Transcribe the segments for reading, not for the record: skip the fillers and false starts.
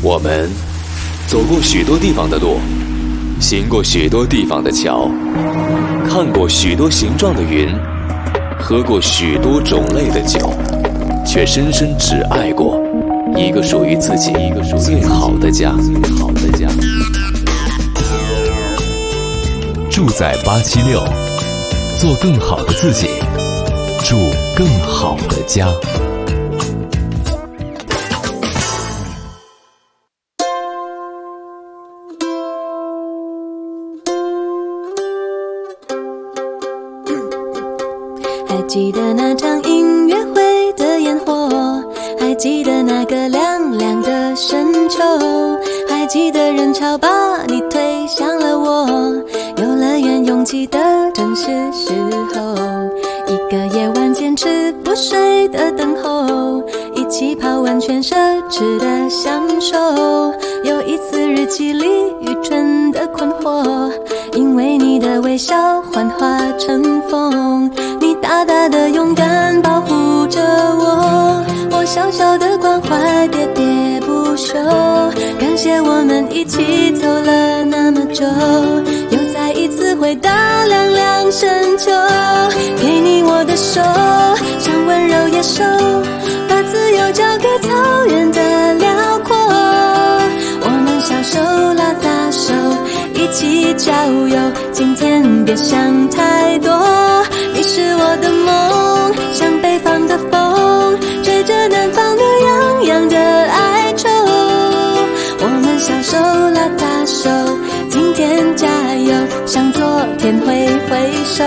我们走过许多地方的路，行过许多地方的桥，看过许多形状的云，喝过许多种类的酒，却深深只爱过一个属于自己最好的家。住在876，做更好的自己，住更好的家。 还记得那场音乐会的烟火，还记得那个凉凉的深秋，还记得人潮把你推向了我，游乐园拥挤的正是时候，一个夜晚坚持不睡的等候，一起泡温泉奢侈的享受，有一次日记里愚蠢的困惑，因为你的微笑幻化成风，你大大的勇敢保护着我，我小小的关怀喋喋不休，感谢我们一起走了那么久，又再一次回到凉凉深秋，给你我的手，像温柔野兽，把自由交给草原的辽阔，我们小手拉大手，一起郊游，今天别想太多，你是我的梦，像北方的风，吹着南方的洋洋的哀愁，我们小手拉大手，今天加油，向昨天挥挥手，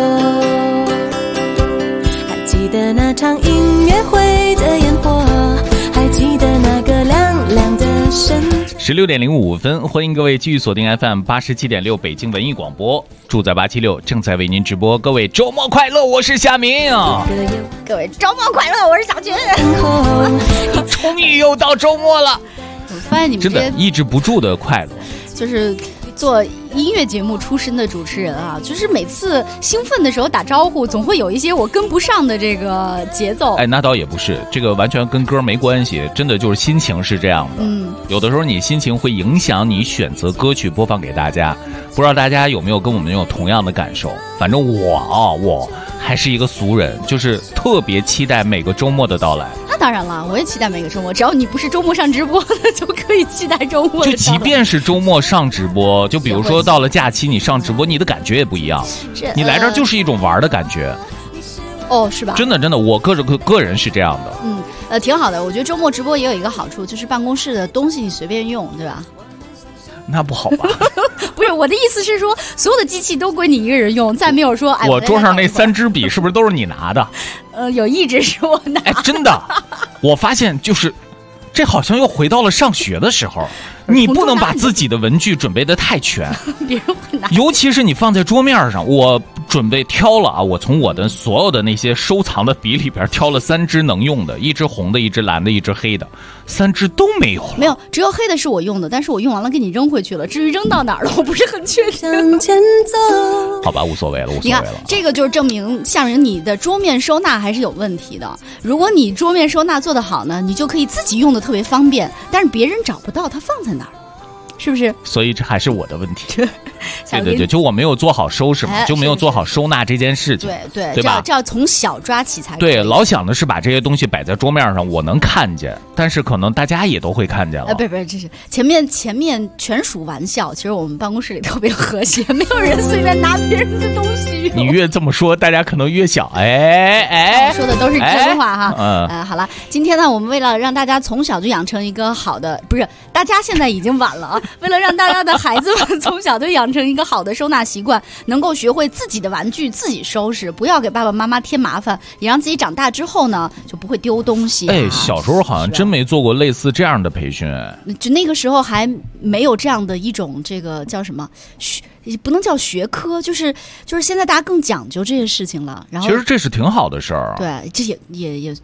还记得那场音乐会的烟火，还记得那个凉凉的深 16点05分，欢迎各位继续锁定 FM87.6 北京文艺广播，住在876正在为您直播。各位周末快乐，我是夏明。 各位周末快乐，我是小军。 终于又到周末了， 我发现你们真的抑制不住的快乐， 就是做音乐节目出身的主持人啊，就是每次兴奋的时候打招呼，总会有一些我跟不上的这个节奏。 哎，那倒也不是，这个完全跟歌没关系，真的就是心情是这样的。有的时候你心情会影响你选择歌曲播放给大家，不知道大家有没有跟我们有同样的感受？反正我还是一个俗人，就是特别期待每个周末的到来。 那当然了，我也期待每个周末，只要你不是周末上直播的，就可以期待周末的到来。 就即便是周末上直播，就比如说到了假期你上直播，你的感觉也不一样。你来这儿就是一种玩的感觉。 哦，是吧？ 真的，我个人是这样的。 挺好的。我觉得周末直播也有一个好处，就是办公室的东西你随便用，对吧？ 那不好吧？ 不是，我的意思是说，所有的机器都归你一个人用，再没有说哎， 我桌上那3支笔是不是都是你拿的？ 有一支是我拿的。 哎，真的，我发现就是，这好像又回到了上学的时候。你不能把自己的文具准备得太全， 别人会拿， 尤其是你放在桌面上。我准备挑了啊，我从我的所有的那些收藏的笔里边挑了3支能用的，一支红的，一支蓝的，一支黑的，3支都没有了。 没有，只有黑的是我用的，但是我用完了给你扔回去了。至于扔到哪儿了，我不是很确定。 向前走， 好吧，无所谓了。 你看，这个就是证明夏明你的桌面收纳还是有问题的。如果你桌面收纳做得好呢，你就可以自己用的特别方便，但是别人找不到它放在哪儿。是不是？ 所以这还是我的问题。对，就我没有做好收拾嘛，就没有做好收纳这件事情。对吧？ 这要从小抓起才对。老想的是把这些东西摆在桌面上，我能看见，但是可能大家也都会看见了。 不是，这是前面全属玩笑。其实我们办公室里特别和谐，没有人随便拿别人的东西。 你越这么说，大家可能越想，我说的都是真话哈。好了，今天呢，我们为了让大家从小就养成一个好的，不是，大家现在已经晚了啊。为了让大家的孩子们从小就养成一个好的收纳习惯，能够学会自己的玩具自己收拾，不要给爸爸妈妈添麻烦，也让自己长大之后呢就不会丢东西。 小时候好像真没做过类似这样的培训。 就那个时候还没有这样的一种这个叫什么不能叫学科，就是现在大家更讲究这些事情了。然后其实这是挺好的事儿。 对，这也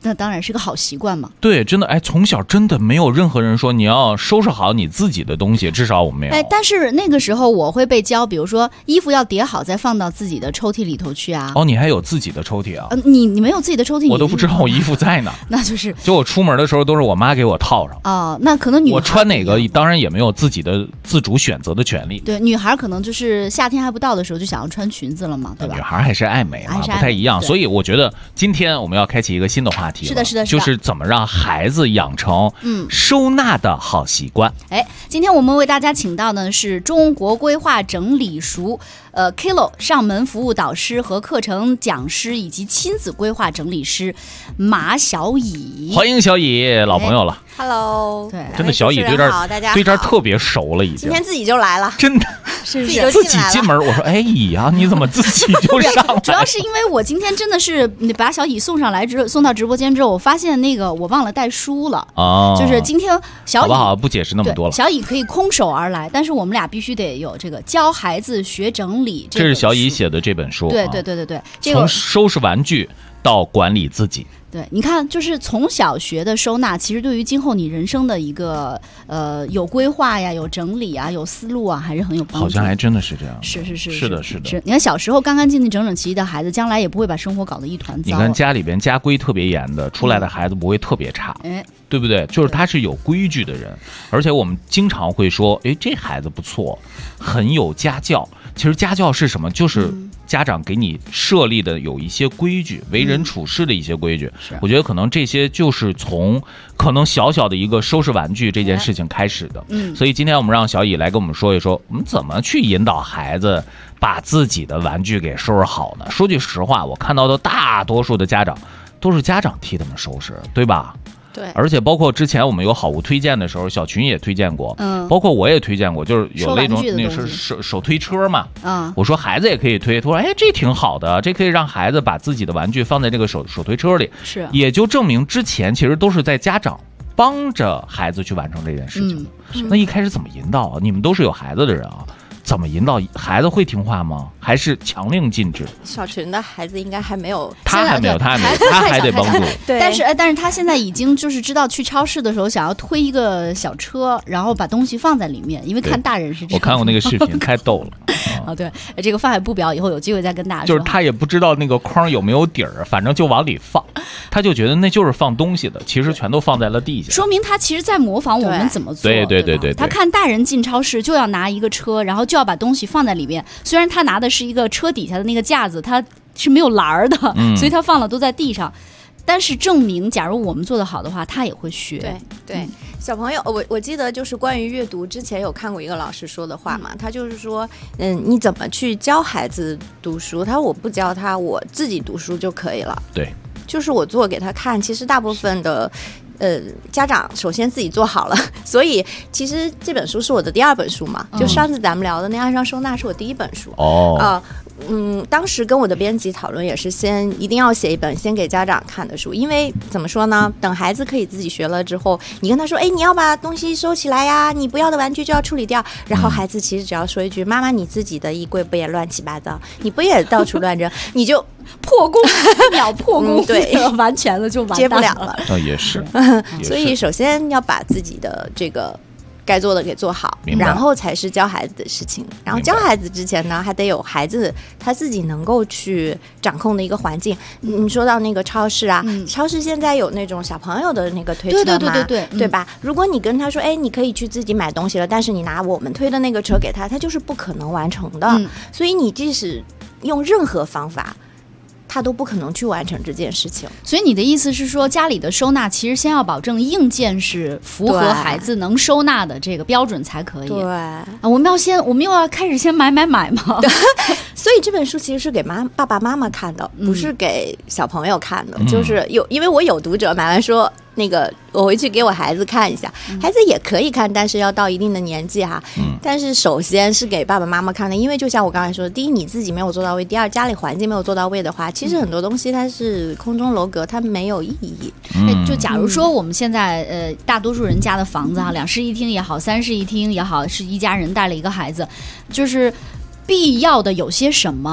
那当然是个好习惯嘛。 对，真的，从小真的没有任何人说你要收拾好你自己的东西，至少我没有。 但是那个时候我会被教，比如说衣服要叠好再放到自己的抽屉里头去啊。 哦，你还有自己的抽屉啊？ 你没有自己的抽屉， 我都不知道我衣服在哪。 那就是就我出门的时候都是我妈给我套上。 哦，那可能女孩我穿哪个当然也没有自己的自主选择的权利。 对，女孩可能就是夏天还不到的时候就想要穿裙子了嘛，对吧？ 女孩还是爱美嘛，不太一样。所以我觉得今天我们要开启一个新的话题。 是的， 就是怎么让孩子养成收纳的好习惯。 今天我们为大家请到的是中国规划整理塾Kilo 上门服务导师和课程讲师以及亲子规划整理师马小乙。 欢迎小乙，老朋友了。 Hello， 对， 真的小乙对这儿特别熟了，已经。 今天自己就来了， 真的是自己进门。我说，乙呀，你怎么自己就上来？ 主要是因为我今天真的是把小乙送到直播间之后，我发现那个我忘了带书了就是今天小乙好，不解释那么多了。 小乙可以空手而来，但是我们俩必须得有这个教孩子学整理。 这是小乙写的这本书。 对， 从收拾玩具到管理自己。 对，你看，就是从小学的收纳，其实对于今后你人生的一个有规划呀、有整理啊、有思路啊，还是很有帮助。 好像还真的是这样。 是的。 你看小时候干干净净、整整齐齐的孩子，将来也不会把生活搞得一团糟。 你看家里边家规特别严的，出来的孩子不会特别差，对不对？就是他是有规矩的人，而且我们经常会说，这孩子不错，很有家教。其实家教是什么？就是家长给你设立的有一些规矩，为人处事的一些规矩。我觉得可能这些就是从可能小小的一个收拾玩具这件事情开始的。所以今天我们让小乙来跟我们说一说，我们怎么去引导孩子把自己的玩具给收拾好呢？说句实话，我看到的大多数的家长都是家长替他们收拾，对吧？ 对， 而且包括之前我们有好物推荐的时候，小群也推荐过，包括我也推荐过，就是有那种那是手推车嘛，我说孩子也可以推，他说这挺好的，这可以让孩子把自己的玩具放在这个手推车里， 是， 也就证明之前其实都是在家长帮着孩子去完成这件事情的。那一开始怎么引导啊？你们都是有孩子的人啊。怎么引导孩子会听话吗？还是强令禁止？ 小群的孩子应该还没有， 他还得帮助。 对，但是他现在已经就是知道去超市的时候想要推一个小车，然后把东西放在里面，因为看大人是这样。 我看过那个视频，太逗了。 对，这个放海不表以后有机会再跟大家说。 就是他也不知道那个筐有没有底儿，反正就往里放，他就觉得那就是放东西的，其实全都放在了地下。 说明他其实在模仿我们怎么做。 对。 他看大人进超市就要拿一个车，然后就要把东西放在里面。虽然他拿的是一个车底下的那个架子，他是没有栏儿的，所以他放了都在地上。但是证明，假如我们做得好的话，他也会学。 对，小朋友，我记得就是关于阅读，之前有看过一个老师说的话嘛，他就是说，你怎么去教孩子读书？他说我不教他，我自己读书就可以了。 对， 就是我做给他看。其实大部分的。家长首先自己做好了，所以其实这本书是我的第二本书嘛，就上次咱们聊的那爱上收纳是我第一本书。当时跟我的编辑讨论也是一定要写一本先给家长看的书，因为怎么说呢，等孩子可以自己学了之后，你跟他说你要把东西收起来呀，你不要的玩具就要处理掉，然后孩子其实只要说一句妈妈你自己的衣柜不也乱七八糟，你不也到处乱扔，你就破功，1秒破功， 对， 完全了就完接不了了。 也是所以首先要把自己的这个该做的给做好，然后才是教孩子的事情。然后教孩子之前呢，还得有孩子他自己能够去掌控的一个环境。你说到那个超市啊，超市现在有那种小朋友的那个推车嘛，对吧？如果你跟他说，你可以去自己买东西了，但是你拿我们推的那个车给他，他就是不可能完成的。所以你即使用任何方法，他都不可能去完成这件事情。 所以你的意思是说，家里的收纳其实先要保证硬件是符合孩子能收纳的这个标准才可以。 对我们又要开始先买吗？ 所以这本书其实是给爸爸妈妈看的，不是给小朋友看的。就是因为我有读者买完说，那个我回去给我孩子看一下，孩子也可以看，但是要到一定的年纪哈。但是首先是给爸爸妈妈看的，因为就像我刚才说的，第一你自己没有做到位，第二家里环境没有做到位的话，其实很多东西它是空中楼阁，它没有意义。 就假如说我们现在大多数人家的房子2室1厅也好，3室1厅也好，是一家人带了一个孩子，就是必要的有些什么，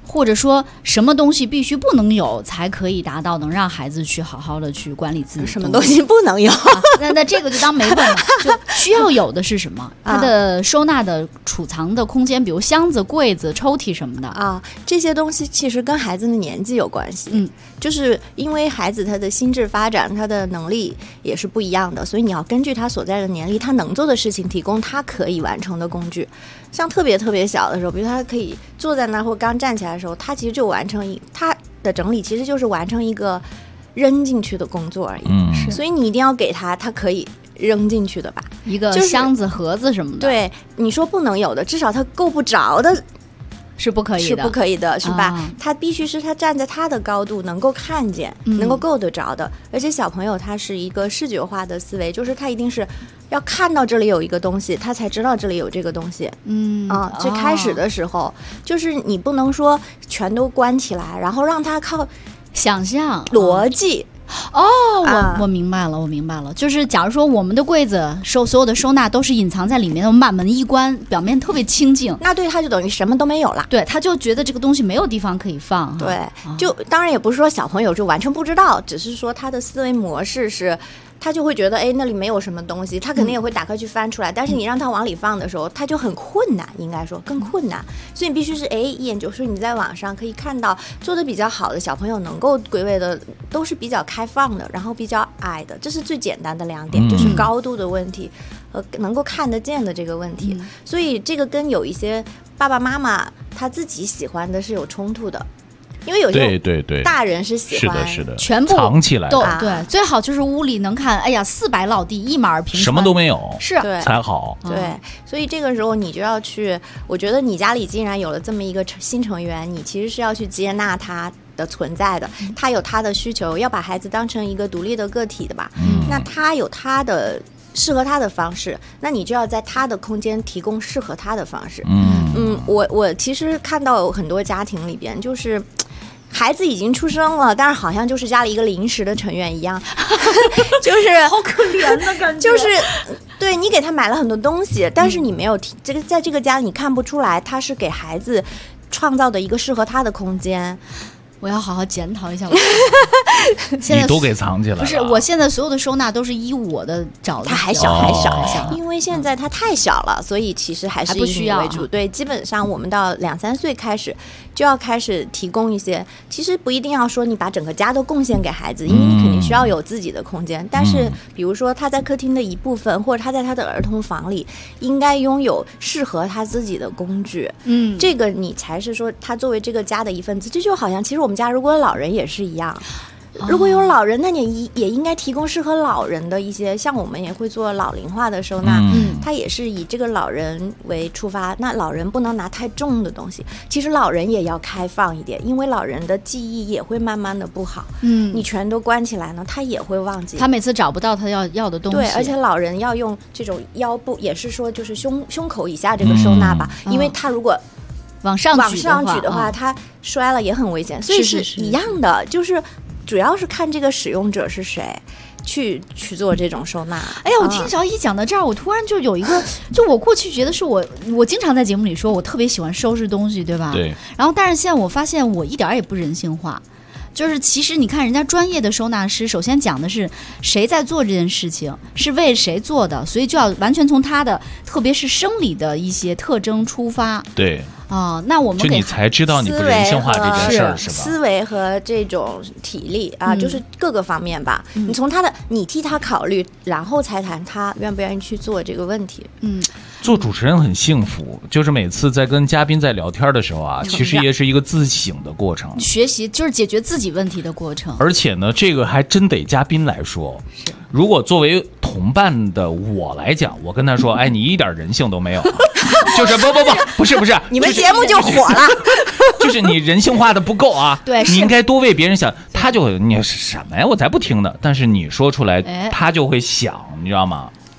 或者说什么东西必须不能有，才可以达到能让孩子去好好的去管理自己？ 什么东西不能有？ 那这个就当没问了。就需要有的是什么？它的收纳的储藏的空间，比如箱子、柜子、抽屉什么的啊，这些东西其实跟孩子的年纪有关系。就是因为孩子他的心智发展，他的能力也是不一样的，所以你要根据他所在的年龄，他能做的事情，提供他可以完成的工具。像特别小的时候，比如他可以坐在那儿或刚站起来的时候，他其实就完成他的整理，其实就是完成一个扔进去的工作而已。所以你一定要给他可以扔进去的吧， 一个箱子、盒子什么的。 对，你说不能有的，至少他够不着的。 是不可以的， 是吧？他必须是他站在他的高度能够看见，能够够得着的。而且小朋友他是一个视觉化的思维，就是他一定是要看到这里有一个东西，他才知道这里有这个东西。最开始的时候，就是你不能说全都关起来，然后让他靠想象、 逻辑。 我明白了，就是假如说我们的柜子所有的收纳都是隐藏在里面的，我们把门一关，表面特别清静， 那对他就等于什么都没有了。 对，他就觉得这个东西没有地方可以放。 对，就当然也不是说小朋友就完全不知道，只是说他的思维模式是。他就会觉得那里没有什么东西，他肯定也会打开去翻出来，但是你让他往里放的时候，他就很困难，应该说更困难。所以你必须是一眼就是你在网上可以看到做的比较好的小朋友能够归位的都是比较开放的，然后比较矮的，这是最简单的2点，就是高度的问题和能够看得见的这个问题。所以这个跟有一些爸爸妈妈他自己喜欢的是有冲突的。因为有些大人是喜欢是的全部藏起来的， 对，最好就是屋里能看，4百落地一马平川， 什么都没有， 是才好。 对，所以这个时候你就要去，我觉得你家里既然有了这么一个新成员，你其实是要去接纳他的存在的，他有他的需求，要把孩子当成一个独立的个体的吧。那他有他的适合他的方式，那你就要在他的空间提供适合他的方式。我其实看到很多家庭里边就是孩子已经出生了，但是好像就是家里一个临时的成员一样就是好可怜的感觉。 就是对，你给他买了很多东西，但是你没有在这个家你看不出来他是给孩子创造的一个适合他的空间。 我要好好检讨一下我现在你都给藏起来了。 不是，我现在所有的收纳都是依我的找的。 他还小，因为现在他太小了，所以其实还是以你为主。对，基本上我们到2-3岁开始就要开始提供一些，其实不一定要说你把整个家都贡献给孩子，因为你肯定需要有自己的空间。但是比如说他在客厅的一部分，或者他在他的儿童房里，应该拥有适合他自己的工具。这个你才是说他作为这个家的一份子。这就好像其实我们家如果有老人也是一样。如果有老人，那你也应该提供适合老人的一些，像我们也会做老龄化的收纳，它也是以这个老人为出发。那老人不能拿太重的东西，其实老人也要开放一点，因为老人的记忆也会慢慢的不好。你全都关起来呢，他也会忘记， 他每次找不到他要的东西。 对，而且老人要用这种腰部，也是说就是胸口以下这个收纳吧，因为他如果往上举的话，他摔了也很危险。所以是一样的，就是主要是看这个使用者是谁去做这种收纳。 哎呀，我听小乙讲到这儿，我突然就有一个，就我过去觉得是我经常在节目里说我特别喜欢收拾东西，对吧？ 对。 然后但是现在我发现我一点也不人性化。就是其实你看人家专业的收纳师，首先讲的是谁在做这件事情，是为谁做的，所以就要完全从他的特别是生理的一些特征出发。 对。 那我们就你才知道你不人性化这件事儿是吧？ 思维和这种体力啊，就是各个方面吧。你从你替他考虑，然后才谈他愿不愿意去做这个问题。 做主持人很幸福，就是每次在跟嘉宾在聊天的时候啊，其实也是一个自省的过程， 学习就是解决自己问题的过程。 而且呢，这个还真得嘉宾来说。如果作为同伴的我来讲，我跟他说，哎，你一点人性都没有，就是不是， 你们节目就火了， 就是你人性化的不够啊， 对， 你应该多为别人想。他就你什么呀，我才不听呢。但是你说出来，他就会想，你知道吗？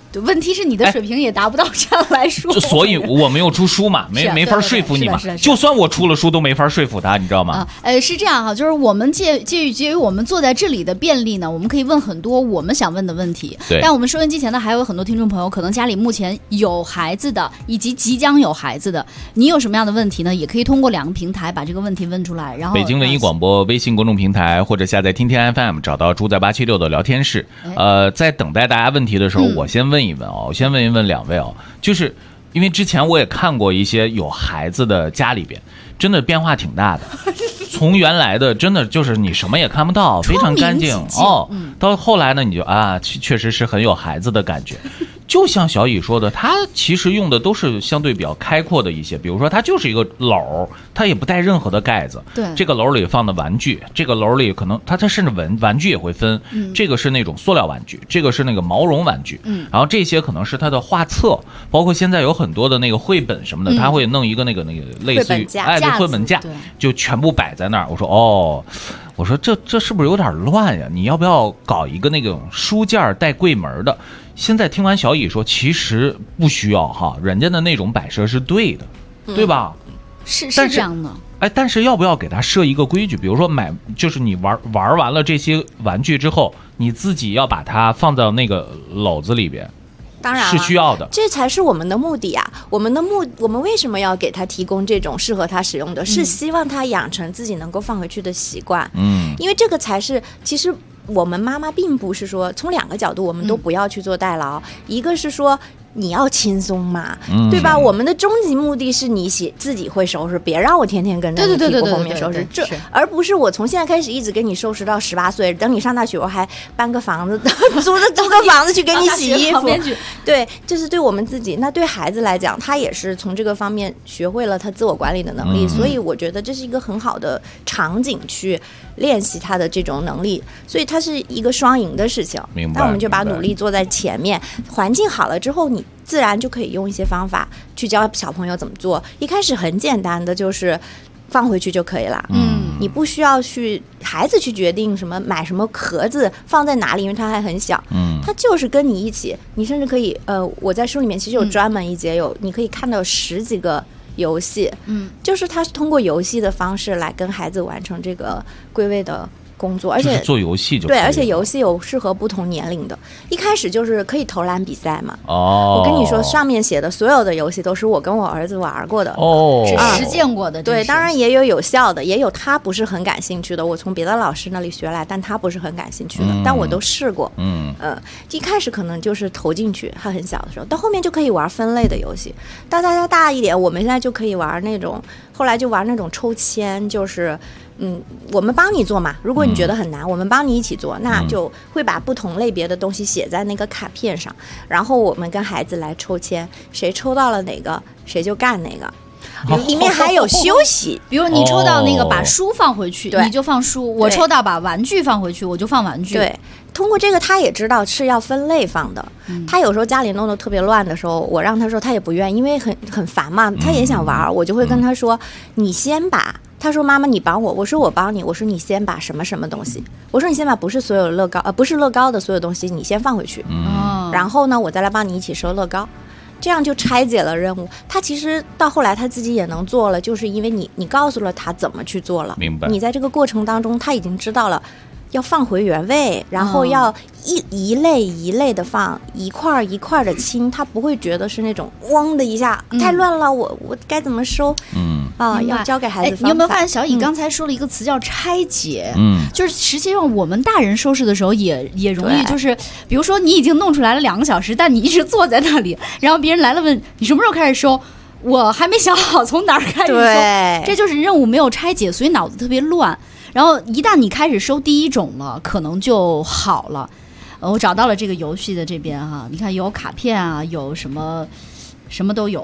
问题是你的水平也达不到这样来说， 所以我没有出书嘛，没法说服你嘛。就算我出了书，都没法说服他，你知道吗？ 是这样哈，就是我们介于我们坐在这里的便利呢，我们可以问很多我们想问的问题。 对。 但我们收音机前的还有很多听众朋友，可能家里目前有孩子的，以及即将有孩子的，你有什么样的问题呢？也可以通过2个平台把这个问题问出来。然后， 北京文艺广播微信公众平台或者下载听天 FM， 找到猪仔876的聊天室。在等待大家问题的时候，我先问一问我先问一问2位就是因为之前我也看过一些有孩子的家里边，真的变化挺大的。从原来的真的就是你什么也看不到，非常干净到后来呢，你就确实是很有孩子的感觉。就像小乙说的，他其实用的都是相对比较开阔的一些，比如说它就是一个篓，它也不带任何的盖子。 对， 这个篓里放的玩具，这个篓里可能它甚至玩具也会分，这个是那种塑料玩具，这个是那个毛绒玩具，然后这些可能是它的画册，包括现在有很多的那个绘本什么的，它会弄一个那个类似于绘本架，就全部摆在那儿。我说这是不是有点乱呀？你要不要搞一个那种书架带柜门的？现在听完小乙说，其实不需要哈，人家的那种摆设是对的，对吧？ 是这样的。 但是要不要给他设一个规矩？比如说就是你玩完了这些玩具之后，你自己要把它放到那个篓子里边。 当然是需要的， 这才是我们的目的啊！我们为什么要给他提供这种适合他使用的？是希望他养成自己能够放回去的习惯。因为这个才是其实。我们妈妈并不是说从2个角度我们都不要去做代劳，一个是说你要轻松嘛，对吧？我们的终极目的是你自己会收拾，别让我天天跟着你屁股后面收拾，而不是我从现在开始一直给你收拾到18岁，等你上大学我还搬个房子租个房子去给你洗衣服。对，这是对我们自己。那对孩子来讲，他也是从这个方面学会了他自我管理的能力，所以我觉得这是一个很好的场景去练习他的这种能力，所以它是一个双赢的事情。那我们就把努力做在前面，环境好了之后，你自然就可以用一些方法去教小朋友怎么做。一开始很简单的，就是放回去就可以了。你不需要孩子去决定什么买什么盒子放在哪里，因为他还很小。他就是跟你一起，你甚至可以我在书里面其实有专门一节你可以看到10几个游戏，就是他是通过游戏的方式来跟孩子完成这个归位的工作，而且做游戏就可以了。 对，而且游戏有适合不同年龄的。一开始就是可以投篮比赛嘛。我跟你说，上面写的所有的游戏都是我跟我儿子玩过的， 实践过的。 对，当然也有效的，也有他不是很感兴趣的，我从别的老师那里学来，但他不是很感兴趣的，但我都试过。一开始可能就是投进去，他很小的时候，到后面就可以玩分类的游戏。到大家大一点，我们现在就可以玩那种，后来就玩那种抽签，就是我们帮你做嘛，如果你觉得很难，我们帮你一起做，那就会把不同类别的东西写在那个卡片上，然后我们跟孩子来抽签，谁抽到了哪个谁就干哪个。里面还有休息， 比如你抽到那个把书放回去，你就放书；我抽到把玩具放回去，我就放玩具。 对，通过这个他也知道是要分类放的。他有时候家里弄得特别乱的时候，我让他说他也不愿意，因为很烦嘛，他也想玩，我就会跟他说你先把。他说妈妈你帮我，我说我帮你，我说你先把什么什么东西，我说你先把不是乐高的所有东西你先放回去，然后呢我再来帮你一起收乐高，这样就拆解了任务。他其实到后来他自己也能做了，就是因为你告诉了他怎么去做了， 明白？你在这个过程当中他已经知道了要放回原位，然后要一类一类的放，一块一块的清，他不会觉得是那种汪的一下太乱了，我该怎么收？要教给孩子方法。 你有没有发现小乙刚才说了一个词叫拆解？就是实际上我们大人收拾的时候也容易，就是比如说你已经弄出来了2个小时，但你一直坐在那里，然后别人来了问你什么时候开始收，我还没想好从哪儿开始收，这就是任务没有拆解，所以脑子特别乱。然后一旦你开始收第一种了，可能就好了。我找到了这个游戏的这边哈，你看有卡片啊，有什么都有。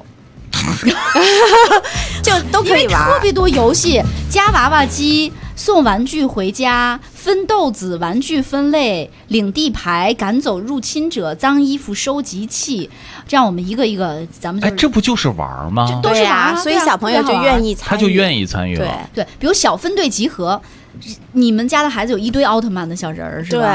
就都可以玩， 特别多游戏，夹娃娃机，送玩具回家，分豆子，玩具分类，领地牌，赶走入侵者，脏衣服收集器，这样我们一个一个，咱们这不就是玩吗？ 都是玩， 所以小朋友就愿意参与， 他就愿意参与了。 对，比如小分队集合，你们家的孩子有一堆奥特曼的小人儿是吧？ 对，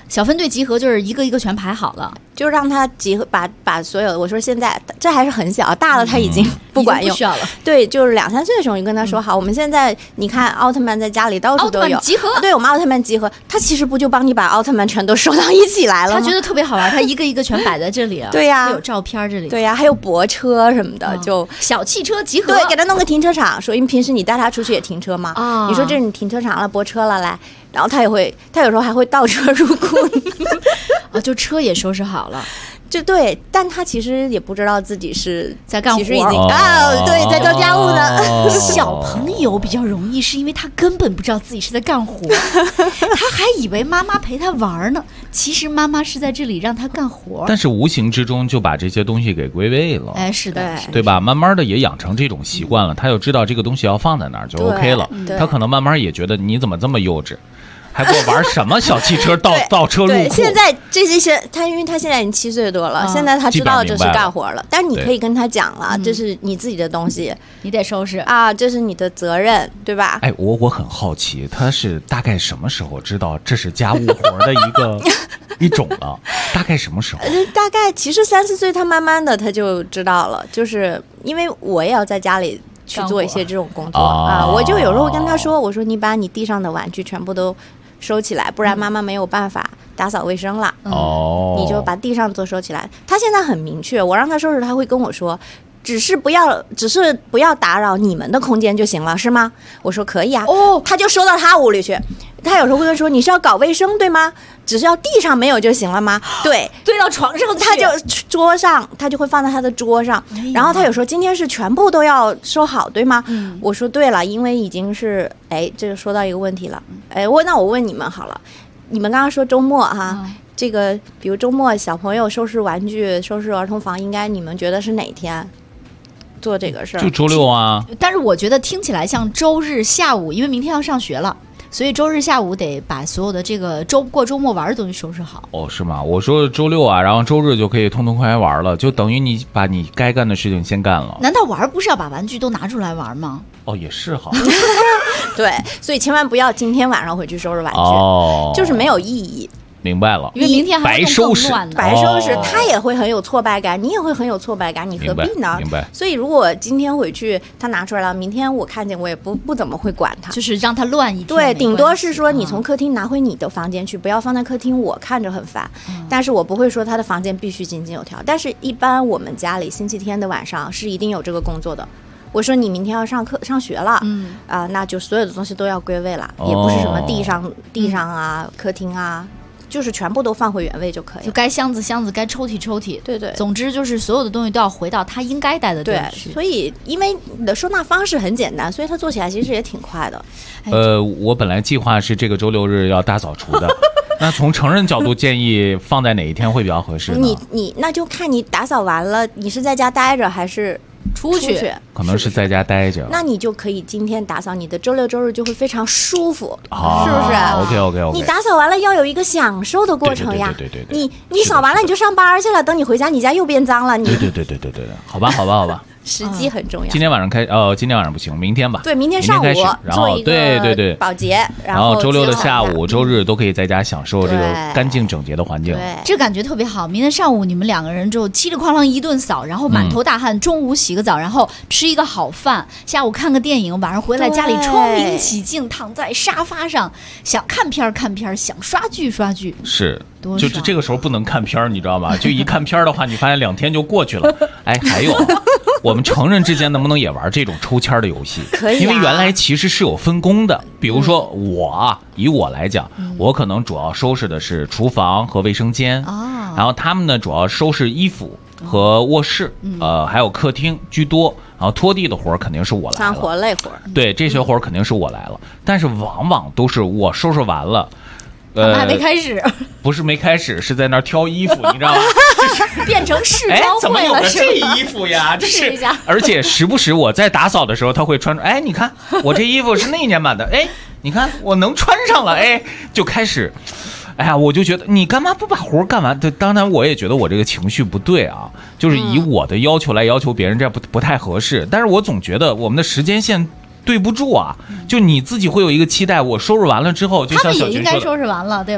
小分队集合就是一个一个全排好了， 就让他集合把所有的。我说现在这还是很小，大了他已经不管用， 不需要了。 对，就是2、3岁的时候，你跟他说好，我们现在你看奥特曼在家里到处都有集合， 对，我们奥特曼集合，他其实不就帮你把奥特曼全都收到一起来了吗？ 他觉得特别好玩，他一个一个全摆在这里啊。 对呀， 有照片这里。 对呀，还有泊车什么的，就小汽车集合， 对，给他弄个停车场，说因为平时你带他出去也停车嘛，你说这是你停车场了，泊车了来。然后他有时候还会倒车入库就车也收拾好了， 就对，但他其实也不知道自己是在干活， 其实已经对，在做家务呢。 小朋友比较容易，是因为他根本不知道自己是在干活，他还以为妈妈陪他玩呢，其实妈妈是在这里让他干活， 但是无形之中就把这些东西给归位了。 哎，是的， 对吧？慢慢的也养成这种习惯了，他就知道这个东西要放在那儿就 OK 了。他可能慢慢也觉得你怎么这么幼稚。还给我玩什么小汽车倒车入库？ 对，现在这些他因为他现在已经7岁多了，现在他知道这是干活了。但是你可以跟他讲了，这是你自己的东西， 你得收拾啊，这是你的责任，对吧？ 哎，我很好奇，他是大概什么时候知道这是家务活的一种了？大概什么时候？ 大概其实3、4岁，他慢慢的他就知道了，就是因为我也要在家里去做一些这种工作啊，我就有时候会跟他说，我说你把你地上的玩具全部都收起来，不然妈妈没有办法打扫卫生了。你就把地上都收起来。他现在很明确，我让他收拾，他会跟我说，只是不要打扰你们的空间就行了，是吗？我说可以啊。他就收到他屋里去。他有时候会说，你是要搞卫生对吗？只是要地上没有就行了吗？对， 堆到床上去， 他就桌上，他就会放在他的桌上。然后他有说今天是全部都要收好对吗？我说对了，因为已经是这个说到一个问题了。那我问你们好了，你们刚刚说周末哈，这个比如周末小朋友收拾玩具、收拾儿童房，应该你们觉得是哪天做这个事儿？ 就周六啊。 但是我觉得听起来像周日下午，因为明天要上学了。所以周日下午得把所有的这个过周末玩的东西收拾好。 是吗？我说周六啊，然后周日就可以痛痛快快玩了，就等于你把你该干的事情先干了。 难道玩不是要把玩具都拿出来玩吗？ 也是哈。 对，所以千万不要今天晚上回去收拾玩具，就是没有意义。 明白了， 因为明天还会更乱白收拾，他也会很有挫败感，你也会很有挫败感，你何必呢？ 明白。 所以如果今天回去他拿出来了，明天我看见我也不怎么会管他， 就是让他乱一天。 对，顶多是说你从客厅拿回你的房间去，不要放在客厅，我看着很烦。但是我不会说他的房间必须井井有条。但是一般我们家里星期天的晚上是一定有这个工作的。我说你明天要上学了，那就所有的东西都要归位了，也不是什么地上啊、客厅啊。就是全部都放回原位就可以了， 就该箱子该抽屉。 对， 总之就是所有的东西都要回到它应该待的地方去。 所以因为你的收纳方式很简单，所以它做起来其实也挺快的。 我本来计划是这个周六日要大扫除的。那从成人角度建议放在哪一天会比较合适呢？ 你那就看你打扫完了，你是在家待着还是出去？ 可能是在家待着。 那你就可以今天打扫，你的周六周日就会非常舒服，是不是 ？OK。 你打扫完了要有一个享受的过程呀。 对。 你扫完了你就上班去了，等你回家你家又变脏了。 对。好吧。 时机很重要。 今天晚上今天晚上不行，明天吧。 对，明天上午然后对保洁， 然后周六的下午、周日都可以在家享受这个干净整洁的环境。 对， 这感觉特别好。明天上午你们2个人就嘁里哐啷一顿扫，然后满头大汗，中午洗个澡，然后吃一个好饭，下午看个电影，晚上回来家里窗明几净，躺在沙发上，想看片看片，想刷剧刷剧。 是。就是这个时候不能看片你知道吗？就一看片的话，你发现2天就过去了。还有，我们成人之间能不能也玩这种抽签的游戏？ 可以。 因为原来其实是有分工的。比如说以我来讲，我可能主要收拾的是厨房和卫生间，然后他们呢主要收拾衣服和卧室，还有客厅居多。然后拖地的活肯定是我来了， 脏活累活。 对，这些活肯定是我来了。但是往往都是我收拾完了。 他们还没开始， 不是没开始，是在那儿挑衣服，你知道吗？ 变成试装会了， 怎么有个这衣服呀？这是，而且时不时我在打扫的时候，他会穿着，你看我这衣服是那年版的，你看我能穿上了，就开始，我就觉得你干嘛不把活干完？当然我也觉得我这个情绪不对啊，就是以我的要求来要求别人，这不太合适。但是我总觉得我们的时间线对不住啊，就你自己会有一个期待，我收拾完了之后，就像小军说的， 他们也应该收拾完了，对吧？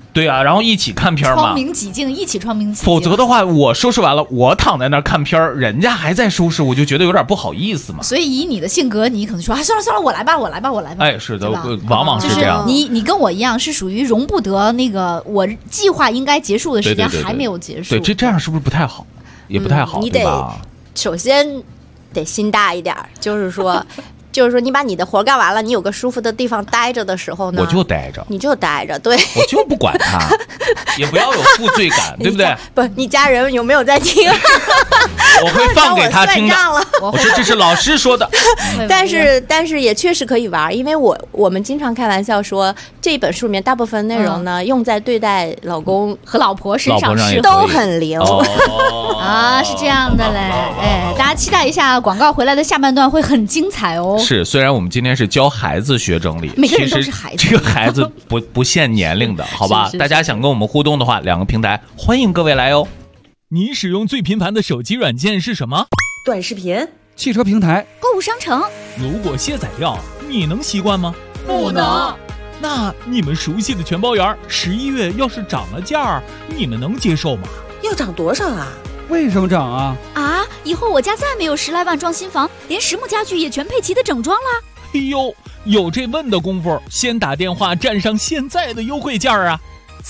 对啊，然后一起看片嘛， 窗明几净，一起窗明几净。 否则的话，我收拾完了，我躺在那儿看片，人家还在收拾，我就觉得有点不好意思嘛。 所以以你的性格，你可能说啊，算了，我来吧。 哎，是的，往往是这样。 就是你跟我一样，是属于容不得那个我计划应该结束的时间还没有结束。 对，这样是不是不太好？也不太好， 你得首先得心大一点，就是说你把你的活干完了，你有个舒服的地方待着的时候呢， 我就待着， 你就待着，对， 我就不管他，也不要有负罪感，对不对？ 不，你家人有没有在听？ 我会放给他听的。我说这是老师说的， 但是也确实可以玩，因为我们经常开玩笑说，这本书里面大部分内容呢，用在对待老公和老婆身上都很灵啊，是这样的嘞。哎，大家期待一下广告回来的下半段会很精彩哦。 是，虽然我们今天是教孩子学整理， 每个人都是孩子， 这个孩子不限年龄的，好吧？大家想跟我们互动的话，两个平台欢迎各位来哦。 你使用最频繁的手机软件是什么？ 短视频、 汽车平台、 购物商城。 如果卸载掉，你能习惯吗？ 不能。 那你们熟悉的全包园11月要是涨了价，你们能接受吗？ 要涨多少啊？ 为什么涨啊？ 啊！以后我家再没有10来万装新房，连实木家具也全配齐的整装了。 哎呦，有这问的功夫，先打电话占上现在的优惠价啊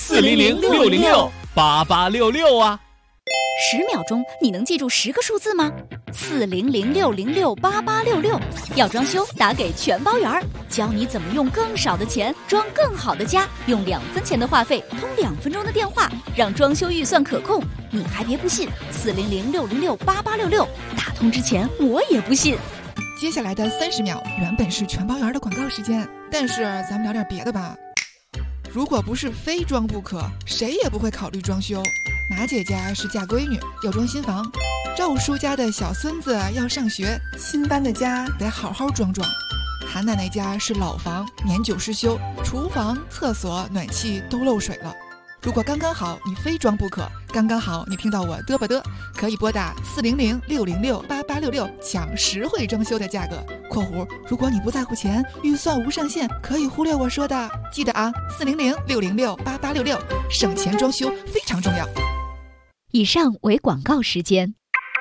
！400-606-8866啊 ！10秒钟，你能记住10个数字吗？400-606-8866。要装修，打给全包园，教你怎么用更少的钱装更好的家，用2分钱的话费通2分钟的电话，让装修预算可控。你还别不信，400-606-8866，打通之前我也不信。 接下来的30秒原本是全包园的广告时间，但是咱们聊点别的吧。如果不是非装不可，谁也不会考虑装修。马姐家是嫁闺女，要装新房；赵叔家的小孙子要上学，新搬的家得好好装装。韩奶奶家是老房，年久失修，厨房、厕所、暖气都漏水了。如果刚刚好你非装不可，刚刚好你听到我嘚吧嘚，可以拨打400-606-8866抢实惠装修的价格（括弧如果你不在乎钱，预算无上限，可以忽略我说的）。记得啊，400-606-8866，省钱装修非常重要。 以上为广告时间。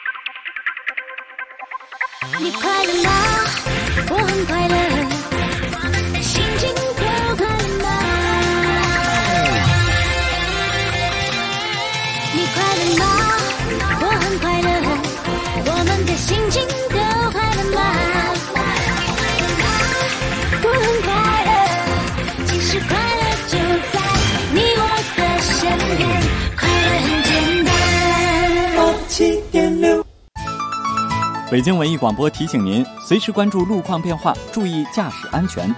你快乐吗？我很快乐，心情都快乐吗？你快乐吗？我很快乐，我们的心情都快乐吗？我很快乐，其实快乐就在你我的身边，快乐很简单。87.6 北京文艺广播提醒您，随时关注路况变化，注意驾驶安全。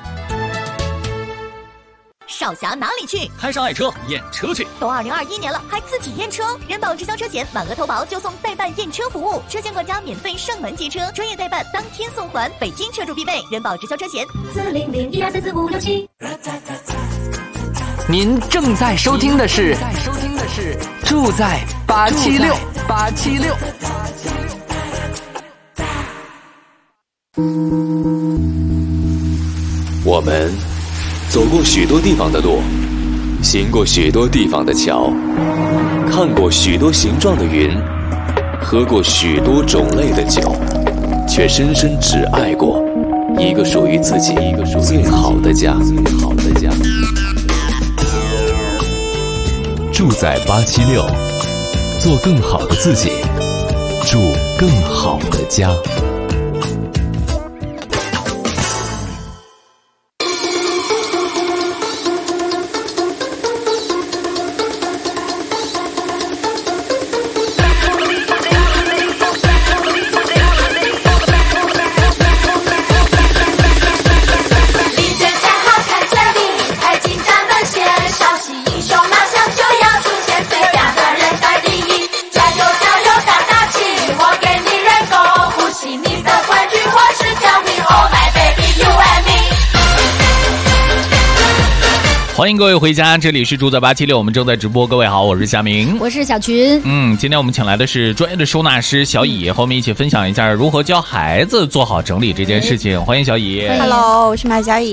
少侠哪里去？ 摊上爱车验车去。 都2021年了，还自己验车？人保直销车险满额投保就送代办验车服务，车险管家免费上门接车，专业代办当天送还，北京车主必备。人保直销车险400-1244567。 您正在收听的是住在876。 我们走过许多地方的路，行过许多地方的桥，看过许多形状的云，喝过许多种类的酒，却深深只爱过一个属于自己最好的家。住在876，做更好的自己，住更好的家。 欢迎各位回家，这里是住在876，我们正在直播。各位好，我是夏明， 我是小群。 今天我们请来的是专业的收纳师小乙，和我们一起分享一下如何教孩子做好整理这件事情。欢迎小乙。 Hello， 我是马小乙。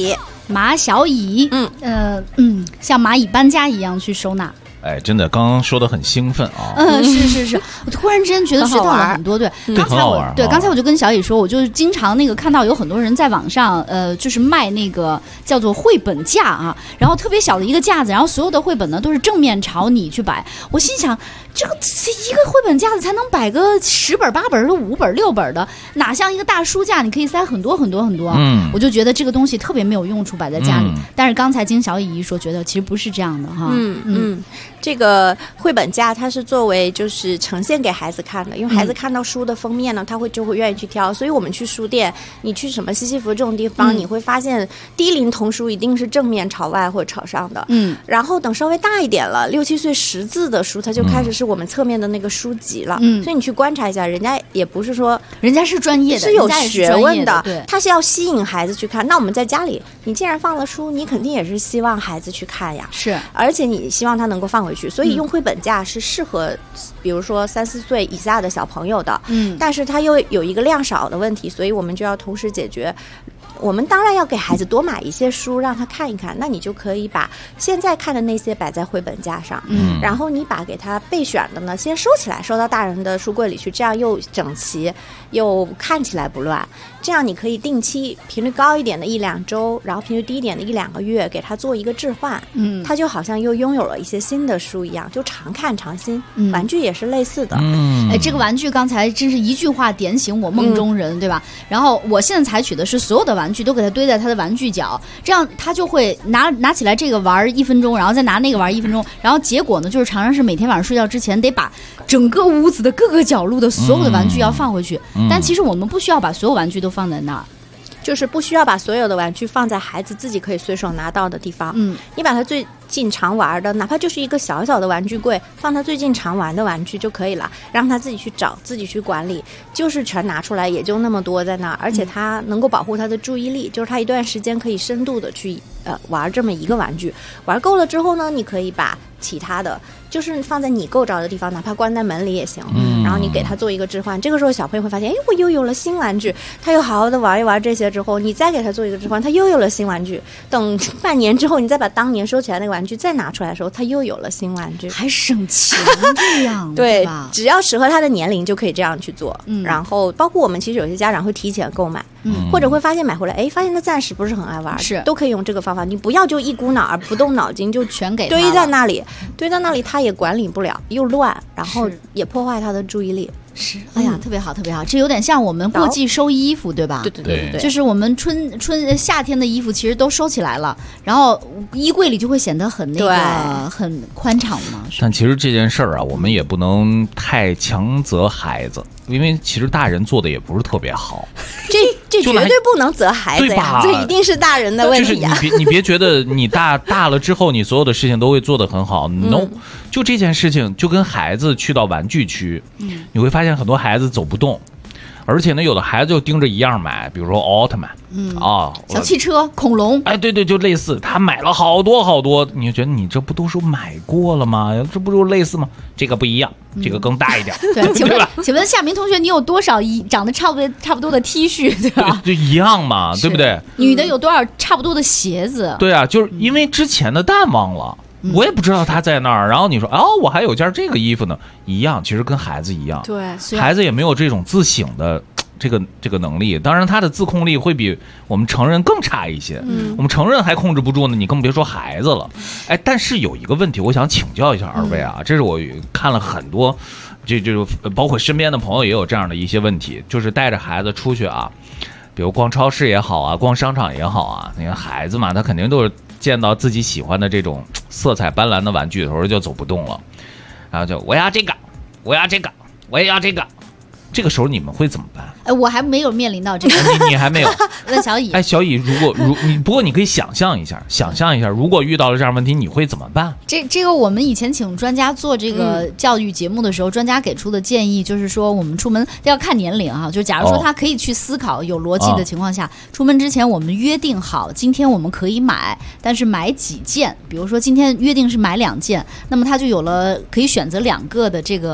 马小乙，像蚂蚁搬家一样去收纳。 哎，真的，刚刚说的很兴奋啊！ 是，我突然之间觉得学到了很多。对，刚才我就跟小乙说，我就经常那个看到有很多人在网上，就是卖那个叫做绘本架啊，然后特别小的一个架子，然后所有的绘本呢都是正面朝你去摆。我心想，这一个绘本架子才能摆个10本、8本、5本、6本的，哪像一个大书架，你可以塞很多很多很多。我就觉得这个东西特别没有用处，摆在家里。但是刚才经小乙一说，觉得其实不是这样的哈。 这个绘本架它是作为就是呈现给孩子看的，因为孩子看到书的封面呢，他就会愿意去挑。所以我们去书店，你去什么西西弗这种地方，你会发现低龄童书一定是正面朝外或者朝上的。然后等稍微大一点了，6、7岁识字的书，它就开始是我们侧面的那个书籍了。所以你去观察一下，人家也不是说人家是专业的， 是有学问的， 对， 他是要吸引孩子去看。那我们在家里，你既然放了书，你肯定也是希望孩子去看呀， 是， 而且你希望他能够放回去，所以用绘本架是适合比如说3、4岁以下的小朋友的，但是他又有一个量少的问题，所以我们就要同时解决。我们当然要给孩子多买一些书让他看一看，那你就可以把现在看的那些摆在绘本架上，然后你把给他备选的呢先收起来，收到大人的书柜里去，这样又整齐又看起来不乱。这样你可以定期频率高一点的1、2周，然后频率低一点的1、2个月给他做一个置换，他就好像又拥有了一些新的书一样，就常看常新。玩具也是类似的。 这个玩具刚才真是一句话点醒我梦中人，对吧？然后我现在采取的是所有的玩具都给他堆在他的玩具角，这样他就会拿起来这个玩1分钟，然后再拿那个玩1分钟，然后结果呢就是常常是每天晚上睡觉之前得把整个屋子的各个角落的所有的玩具要放回去，但其实我们不需要把所有玩具都放在那儿， 就是不需要把所有的玩具放在孩子自己可以随手拿到的地方。你把他最近常玩的，哪怕就是一个小小的玩具柜，放他最近常玩的玩具就可以了，让他自己去找，自己去管理，就是全拿出来，也就那么多在那儿，而且他能够保护他的注意力，就是他一段时间可以深度的去玩这么一个玩具，玩够了之后呢，你可以把其他的就是放在你够着的地方，哪怕关在门里也行，然后你给他做一个置换，这个时候小朋友会发现，哎，我又有了新玩具，他又好好的玩一玩这些之后，你再给他做一个置换，他又有了新玩具，等半年之后你再把当年收起来那个玩具再拿出来的时候，他又有了新玩具， 还省钱这样对，只要适合他的年龄就可以这样去做。然后包括我们其实有些家长会提前购买，或者会发现买回来，哎，发现他暂时不是很爱玩， 是都可以用这个方法，你不要就一股脑儿不动脑筋就全给堆在那里，他也管理不了，又乱，然后也破坏他的注意力。 是，哎呀，特别好，特别好，这有点像我们过季收衣服，对吧？ 对， 就是我们夏天的衣服其实都收起来了，然后衣柜里就会显得很很宽敞嘛。 但其实这件事儿啊，我们也不能太强责孩子，因为其实大人做的也不是特别好。 这绝对不能责孩子呀，这一定是大人的问题呀。 就是你别觉得你大了之后，你所有的事情都会做得很好。No， 就这件事情，就跟孩子去到玩具区，你会发现很多孩子走不动，而且呢，有的孩子就盯着一样买，比如说奥特曼， 小汽车、恐龙， 哎，对，就类似，他买了好多好多，你就觉得你这不都是买过了吗？这不就类似吗？这个不一样，这个更大一点。 对，请问夏明同学，你有多少长得差不多的 T 恤，对吧？ 对，一样嘛，对不对？ 女的有多少差不多的鞋子？ 对啊，就是因为之前的淡忘了。我也不知道他在那儿，然后你说我还有件这个衣服呢，一样，其实跟孩子一样， 对， 孩子也没有这种自省的这个能力，当然他的自控力会比我们成人更差一些，我们成人还控制不住呢，你更别说孩子了。哎，但是有一个问题，我想请教一下二位啊，这是我看了很多，就包括身边的朋友也有这样的一些问题，就是带着孩子出去啊，比如逛超市也好啊，逛商场也好啊，你看孩子嘛，他肯定都是见到自己喜欢的这种色彩斑斓的玩具的时候就走不动了，然后就我要这个，我要这个，我也要这个。这个时候你们会怎么办？ 我还没有面临到这个。 你还没有？ 问小乙。 哎，小乙，不过你可以想象一下，如果遇到了这样问题，你会怎么办？ 这个我们以前请专家做这个教育节目的时候，专家给出的建议就是说，我们出门要看年龄啊，就假如说他可以去思考有逻辑的情况下，出门之前我们约定好，今天我们可以买，但是买几件，比如说今天约定是买2件，那么他就有了可以选择2个的这个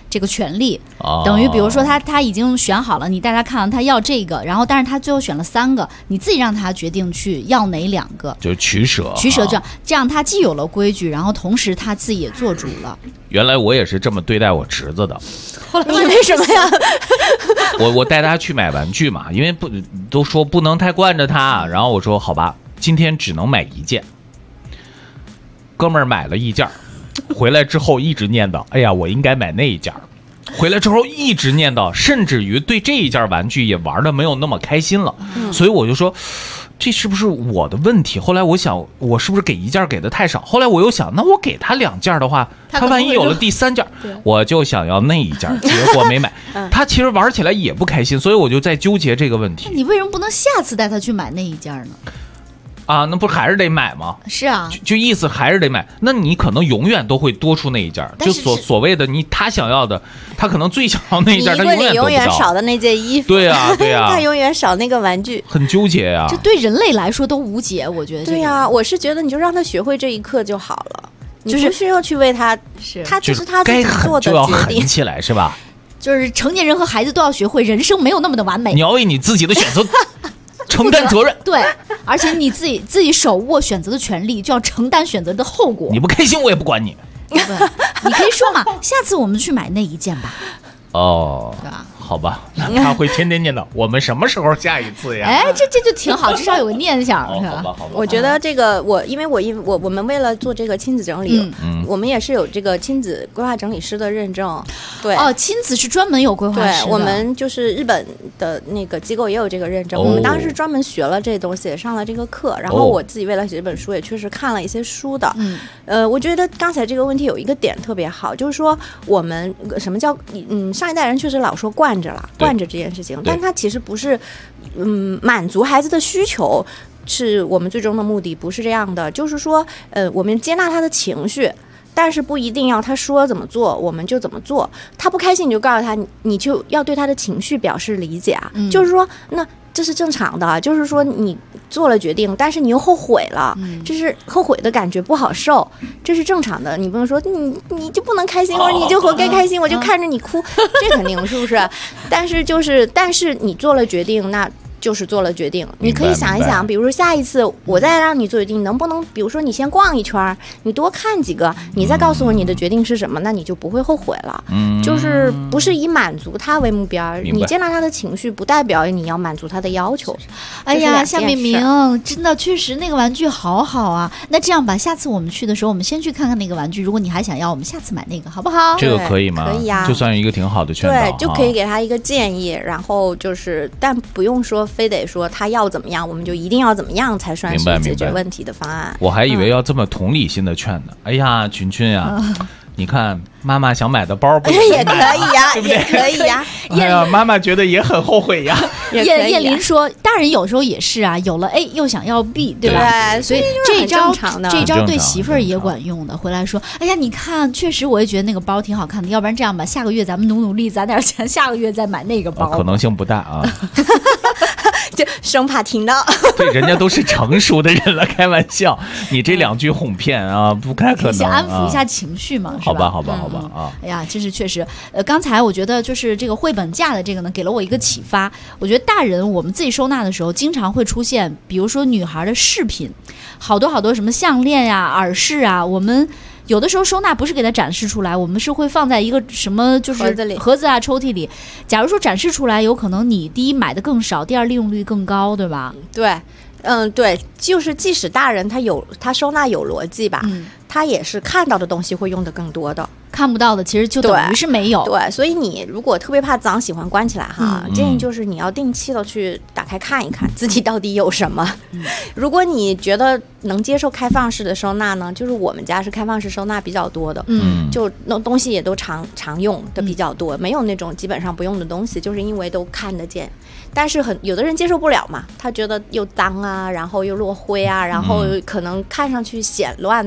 这个权利，等于比如说他已经选好了，你带他看了他要这个，然后但是他最后选了3个，你自己让他决定去要哪2个， 就取舍这样他既有了规矩，然后同时他自己也做主了。 原来我也是这么对待我侄子的。 你为什么呀？ 我带他去买玩具嘛，因为都说不能太惯着他，然后我说好吧，今天只能买1件。哥们儿买了1件，回来之后一直念叨，哎呀，我应该买那一件。回来之后一直念叨，甚至于对这一件玩具也玩的没有那么开心了。所以我就说，这是不是我的问题？后来我想，我是不是给1件给的太少？后来我又想，那我给他2件的话，他万一有了第3件，我就想要那一件，结果没买。他其实玩起来也不开心，所以我就在纠结这个问题。 你为什么不能下次带他去买那一件呢？ 啊，那不还是得买吗？ 是啊， 就意思还是得买。那你可能永远都会多出那一件，就所谓的他想要的，他可能最想要那一件，他永远少的那件衣服。 对啊， 他永远少那个玩具， 很纠结呀。 这对人类来说都无解，我觉得。 对呀，我是觉得你就让他学会这一刻就好了，你不需要去为他，他这是他自己做的决定， 就要狠起来是吧？ 就是成年人和孩子都要学会，人生没有那么的完美， 你要为你自己的选择承担责任。 对，而且你自己手握选择的权利，就要承担选择的后果。 你不开心我也不管你。 对，你可以说嘛，下次我们去买那一件吧。 哦，对吧？好吧，那他会天天念叨我们什么时候下一次呀？ 哎，这就挺好，至少有个念想，是吧？好吧， 我觉得这个因为我们为了做这个亲子整理，我们也是有这个亲子规划整理师的认证。对哦，亲子是专门有规划师的。 对，我们就是日本的那个机构也有这个认证。我们当时专门学了这东西，也上了这个课。然后我自己为了写这本书，也确实看了一些书的。我觉得刚才这个问题有一个点特别好，就是说我们什么叫上一代人确实老说惯着这件事情，但它其实不是满足孩子的需求是我们最终的目的，不是这样的。就是说我们接纳他的情绪，但是不一定要他说怎么做我们就怎么做。他不开心你就告诉他，你就要对他的情绪表示理解啊。就是说那这是正常的，就是说你做了决定，但是你又后悔了，这是后悔的感觉不好受，这是正常的。你不能说你就不能开心，或者你就活该开心，我就看着你哭，这肯定是不是？但是你做了决定，那就是做了决定。你可以想一想，比如说下一次我再让你做决定，能不能比如说你先逛一圈，你多看几个，你再告诉我你的决定是什么，那你就不会后悔了。就是不是以满足他为目标，你接纳他的情绪不代表你要满足他的要求。 哎呀，夏明明真的确实那个玩具好好啊。那这样吧，下次我们去的时候，我们先去看看那个玩具，如果你还想要，我们下次买那个好不好？ 这个可以吗？ 可以啊， 就算是一个挺好的劝导。 对，就可以给他一个建议，然后就是但不用说非得说他要怎么样我们就一定要怎么样才算是解决问题的方案。 我还以为要这么同理心的劝呢。哎呀，群呀，你看妈妈想买的包不也可以呀，对不对？也可以呀。 哎呀，妈妈觉得也很后悔呀。 叶琳说，大人有时候也是啊，有了 A 又想要 B， 对吧？ 对， 所以这一招对媳妇儿也管用的。回来说，哎呀，你看，确实我也觉得那个包挺好看的，要不然这样吧，下个月咱们努力攒点钱，下个月再买那个包。 可能性不大啊。 就生怕听到。 对，人家都是成熟的人了，开玩笑，你这2句哄骗啊，不太可能。 先安抚一下情绪嘛， 好吧，好吧啊。 哎呀，这是确实。刚才我觉得就是这个绘本架的这个呢，给了我一个启发。我觉得大人我们自己收纳的时候，经常会出现，比如说女孩的饰品，好多什么项链呀、耳饰啊，我们有的时候收纳不是给它展示出来，我们是会放在一个什么就是盒子啊、抽屉里。假如说展示出来，有可能你第一买的更少，第二利用率更高，对吧？ 对，对，就是即使大人他收纳有逻辑吧，他也是看到的东西会用的更多的， 看不到的其实就等于是没有。 对，所以你如果特别怕脏，喜欢关起来哈，建议就是你要定期的去打开看一看自己到底有什么。如果你觉得能接受开放式的收纳呢，就是我们家是开放式收纳比较多的，就那东西也都常用的比较多，没有那种基本上不用的东西，就是因为都看得见。但是有的人接受不了嘛，他觉得又脏啊，然后又落灰啊，然后可能看上去显乱啊之类的。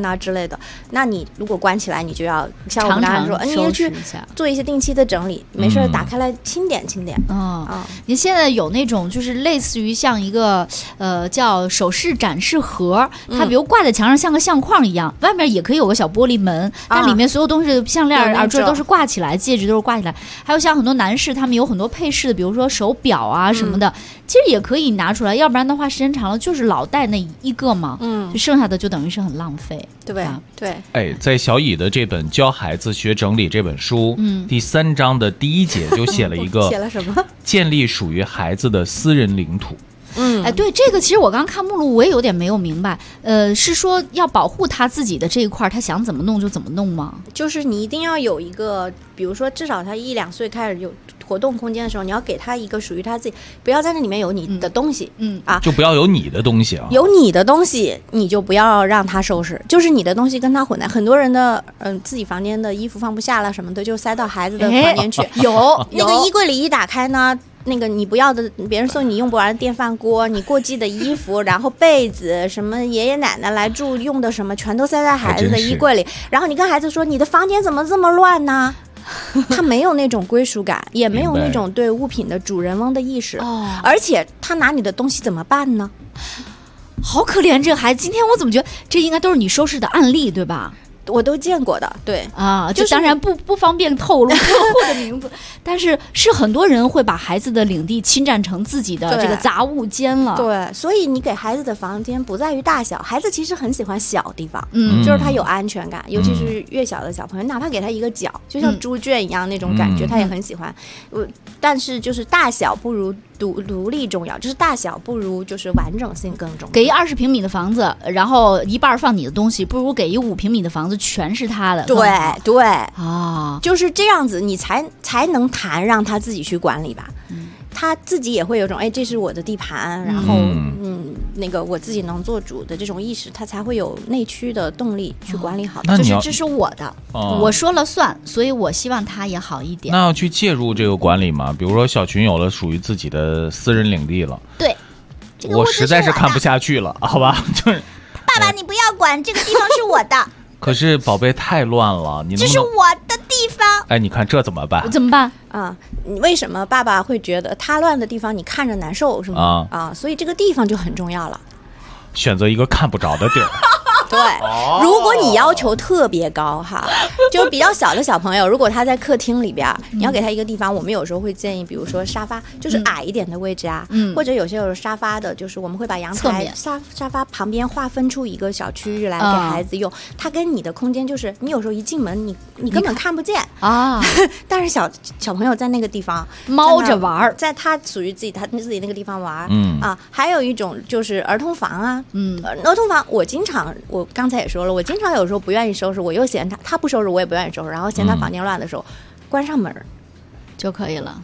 的。那你如果关起来，你就要像我们刚才说，你要去做一些定期的整理，没事打开来清点清点。 你现在有那种就是类似于像一个叫首饰展示盒，它比如挂在墙上像个相框一样，外面也可以有个小玻璃门，但里面所有东西项链、耳坠都是挂起来，戒指都是挂起来。还有像很多男士他们有很多配饰的，比如说手表啊什么的，其实也可以拿出来，要不然的话时间长了就是老戴那一个嘛，就剩下的就等于是很浪费， 对吧？对。 哎，在小乙的这本教孩子学整理这本书，第3章的第1节就写了一个写了什么？ 建立属于孩子的私人领土。 哎，对，这个其实我刚看目录我也有点没有明白，是说要保护他自己的这一块，他想怎么弄就怎么弄吗？ 就是你一定要有一个，比如说至少他1、2岁开始有活动空间的时候，你要给他一个属于他自己，不要在那里面有你的东西， 就不要有你的东西啊。 有你的东西，你就不要让他收拾，就是你的东西跟他混在。很多人的自己房间的衣服放不下了什么的，就塞到孩子的房间去。 有那个衣柜里一打开呢。那个你不要的，别人送你用不完的电饭锅，你过季的衣服，然后被子，什么爷爷奶奶来住用的什么，全都塞在孩子的衣柜里。然后你跟孩子说，你的房间怎么这么乱呢？他没有那种归属感，也没有那种对物品的主人翁的意识，而且他拿你的东西怎么办呢？ 好可怜这孩子。今天我怎么觉得这应该都是你收拾的案例，对吧？ 我都见过的，对啊，就当然不方便透露客户的名字，但是很多人会把孩子的领地侵占成自己的这个杂物间了。 对，所以你给孩子的房间不在于大小，孩子其实很喜欢小地方，就是他有安全感，尤其是越小的小朋友，哪怕给他一个角，就像猪圈一样那种感觉，他也很喜欢。但是就是大小不如独立重要，就是大小不如就是完整性更重要。 给一20平米的房子，然后一半放你的东西，不如给一5平米的房子全是他的。 对对啊， 就是这样子，你才能谈让他自己去管理吧。他自己也会有种这是我的地盘，然后那个我自己能做主的这种意识，他才会有内驱的动力去管理好。 就是这是我的，我说了算，所以我希望他也好一点。 那要去介入这个管理吗？比如说小群有了属于自己的私人领地了， 对， 我实在是看不下去了，好吧？就是爸爸，你不要管，这个地方是我的。 可是宝贝太乱了，你能不能这是我的地方。 哎，你看这怎么办？ 怎么办啊？你为什么爸爸会觉得他乱的地方你看着难受是吗？所以这个地方就很重要了。 选择一个看不着的地儿。 对，如果你要求特别高哈，就比较小的小朋友，如果他在客厅里边，你要给他一个地方，我们有时候会建议，比如说沙发，就是矮一点的位置啊，或者有些有沙发的，就是我们会把阳台沙发旁边划分出一个小区域来给孩子用。它跟你的空间就是，你有时候一进门，你根本看不见啊，但是小朋友在那个地方猫着玩， 在他属于自己那个地方玩，还有一种就是儿童房啊，儿童房我刚才也说了，我经常有时候不愿意收拾，我又嫌他不收拾，我也不愿意收拾，然后嫌他房间乱的时候，关上门就可以了，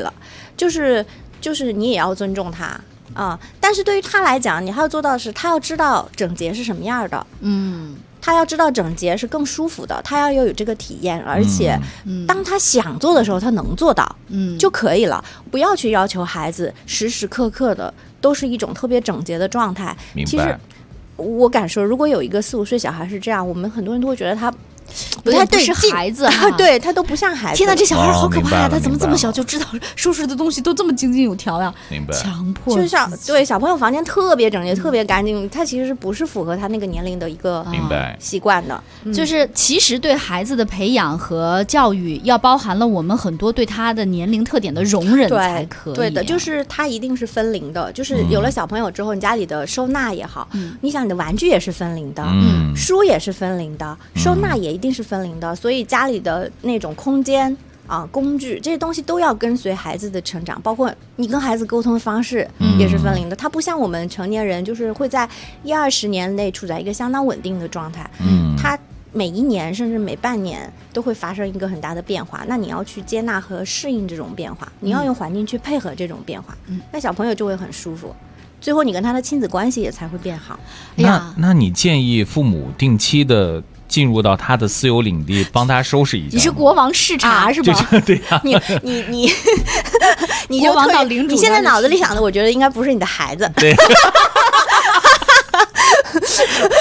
就是你也要尊重他啊，但是对于他来讲，你还要做到的是，他要知道整洁是什么样的，他要知道整洁是更舒服的，他要有这个体验，而且当他想做的时候，他能做到，就可以了，不要去要求孩子时时刻刻的都是一种特别整洁的状态。其实我敢说，如果有一个4、5岁小孩是这样，我们很多人都会觉得他不太对， 是孩子对他都不像孩子。 天哪，这小孩好可怕呀！他怎么这么小就知道收拾的东西都这么井井有条呀？ 明白？ 强迫就像对小朋友房间特别整洁、特别干净，他其实不是符合他那个年龄的一个习惯的。 就是其实对孩子的培养和教育，要包含了我们很多对他的年龄特点的容忍才可以。 对的，就是他一定是分龄的。就是有了小朋友之后，你家里的收纳也好，你想你的玩具也是分龄的，书也是分龄的，收纳也一定是分龄的，所以家里的那种空间工具这些东西都要跟随孩子的成长，包括你跟孩子沟通的方式也是分龄的。他不像我们成年人，就是会在10-20年内处在一个相当稳定的状态，他每1年甚至每半年都会发生一个很大的变化，那你要去接纳和适应这种变化，你要用环境去配合这种变化，那小朋友就会很舒服，最后你跟他的亲子关系也才会变好。 那你建议父母定期的进入到他的私有领地，帮他收拾一下。 你是国王视察是吧？ 对呀， 你国王到领主，你现在脑子里想的，我觉得应该不是你的孩子。 对。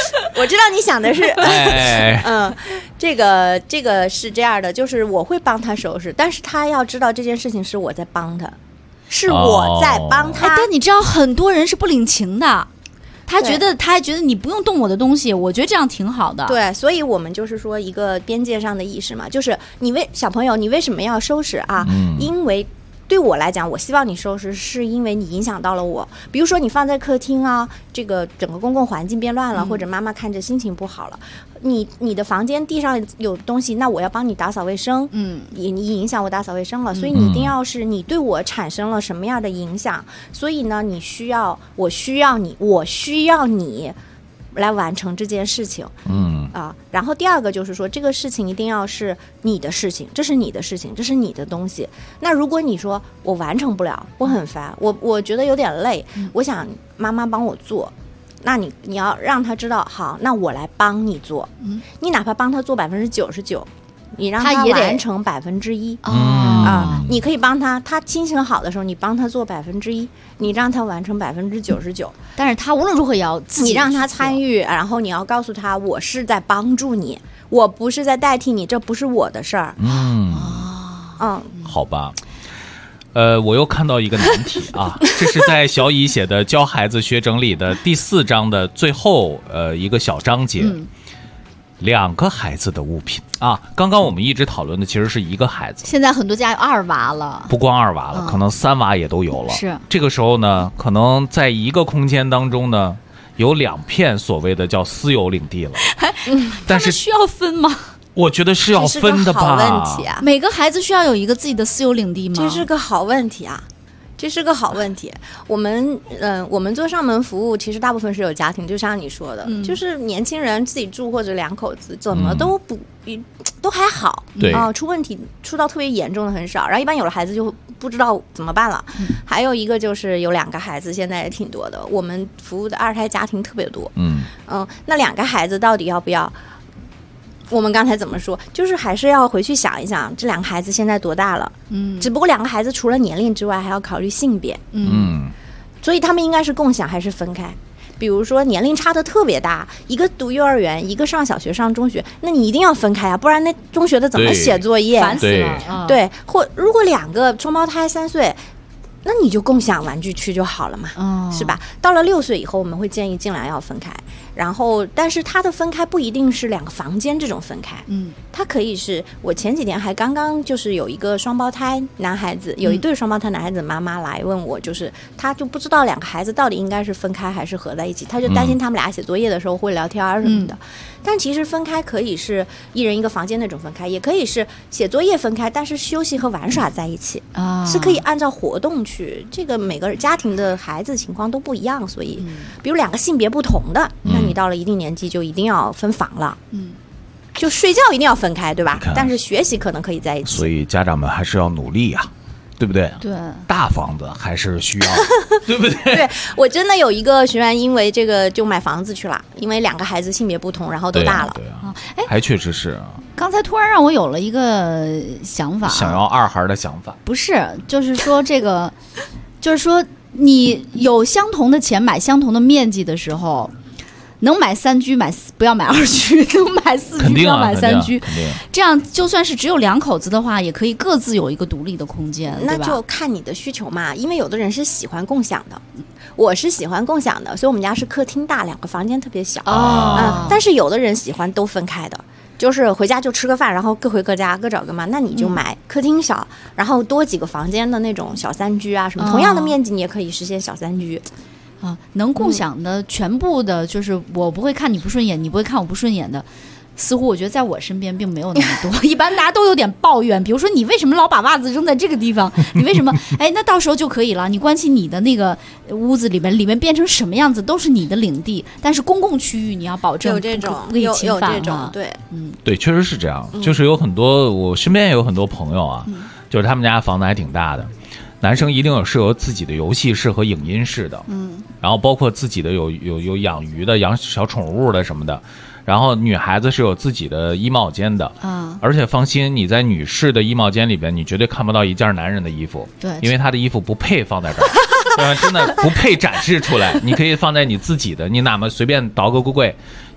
我知道你想的是，这个是这样的，就是我会帮他收拾，但是他要知道这件事情是我在帮他，是我在帮他。 但你知道很多人是不领情的。他还觉得你不用动我的东西，我觉得这样挺好的。 对，所以我们就是说一个边界上的意识嘛，就是小朋友，你为什么要收拾啊？因为对我来讲，我希望你收拾，是因为你影响到了我。比如说你放在客厅啊，这个整个公共环境变乱了，或者妈妈看着心情不好了，你的房间地上有东西，那我要帮你打扫卫生，你影响我打扫卫生了，所以你一定要是你对我产生了什么样的影响，所以呢，我需要你来完成这件事情。然后第二个就是说，这个事情一定要是你的事情，这是你的事情，这是你的东西。那如果你说我完成不了，我很烦，我觉得有点累，我想妈妈帮我做，那你要让他知道，好，那我来帮你做。你哪怕帮他做99%，你让他完成1%你可以帮他心情好的时候，你帮他做1%，你让他完成99%， 但是他无论如何也要自己， 你让他参与，然后你要告诉他，我是在帮助你，我不是在代替你，这不是我的事儿。 好吧。我又看到一个难题啊，这是在小乙写的《教孩子学整理》的第4章的最后一个小章节。2个孩子的物品啊，刚刚我们一直讨论的其实是1个孩子， 现在很多家有2娃了， 不光2娃了，可能3娃也都有了。 是这个时候呢，可能在一个空间当中呢，有2片所谓的叫私有领地了。但是需要分吗？ 我觉得是要分的吧。 这是个好问题啊！ 每个孩子需要有一个自己的私有领地吗？ 这是个好问题啊！这是个好问题。我们做上门服务，其实大部分是有家庭，就像你说的，就是年轻人自己住或者2口子，怎么都都还好， 对出问题出到特别严重的很少，然后一般有了孩子就不知道怎么办了。还有一个就是有2个孩子，现在也挺多的，我们服务的2胎家庭特别多。那2个孩子到底要不要？我们刚才怎么说，就是还是要回去想一想，这2个孩子现在多大了？只不过2个孩子除了年龄之外，还要考虑性别。所以他们应该是共享还是分开？比如说年龄差的特别大，一个读幼儿园，一个上小学上中学，那你一定要分开啊，不然那中学的怎么写作业？ 烦死了。 对，或如果2个双胞胎3岁。那你就共享玩具区就好了嘛，是吧？到了6岁以后，我们会建议尽量要分开。然后，但是它的分开不一定是2个房间这种分开，它可以是我前几天还刚刚就是有一个双胞胎男孩子，有一对双胞胎男孩子妈妈来问我，就是他就不知道2个孩子到底应该是分开还是合在一起，他就担心他们俩写作业的时候会聊天什么的。但其实分开可以是1人1个房间那种分开，也可以是写作业分开，但是休息和玩耍在一起，是可以按照活动去。这个每个家庭的孩子情况都不一样，所以比如2个性别不同的，那你到了一定年纪就一定要分房了。就睡觉一定要分开，对吧？但是学习可能可以在一起。 所以家长们还是要努力啊，对不对？ 对， 大房子还是需要，对不对？ 对，我真的有一个学员因为这个就买房子去了，因为2个孩子性别不同，然后都大了。 对啊，还确实是啊。 刚才突然让我有了一个想法， 想要2孩的想法， 不是，就是说这个，就是说你有相同的钱买相同的面积的时候。能买3居不要买2居，能买4居不要买3居，这样就算是只有2口子的话，也可以各自有一个独立的空间， 那就看你的需求嘛。因为有的人是喜欢共享的，我是喜欢共享的，所以我们家是客厅大，2个房间特别小。但是有的人喜欢都分开的，就是回家就吃个饭，然后各回各家各找个嘛。那你就买客厅小，然后多几个房间的那种小3居啊什么，同样的面积你也可以实现小3居。 能共享的全部的，就是我不会看你不顺眼，你不会看我不顺眼的，似乎我觉得在我身边并没有那么多。一般大家都有点抱怨，比如说你为什么老把袜子扔在这个地方？你为什么？那到时候就可以了。你关起你的那个屋子里面变成什么样子都是你的领地，但是公共区域你要保证有这种有这种对， 对，确实是这样。就是有很多我身边也有很多朋友啊，就是他们家房子还挺大的。男生一定是有自己的游戏室和影音室的，然后包括自己的有养鱼的、养小宠物的什么的，然后女孩子是有自己的衣帽间的，而且放心，你在女士的衣帽间里边，你绝对看不到一件男人的衣服， 对， 因为他的衣服不配放在这儿，真的不配展示出来，你可以放在你自己的，你哪怕随便倒个柜。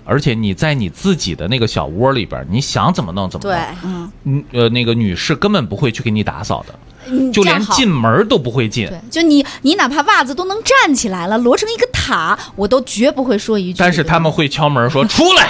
而且你在你自己的那个小窝里边，你想怎么弄怎么弄。 对， 那个女士根本不会去给你打扫的。就连进门都不会进， 对，就你哪怕袜子都能站起来了，摞成一个塔，我都绝不会说一句。 但是他们会敲门说出来。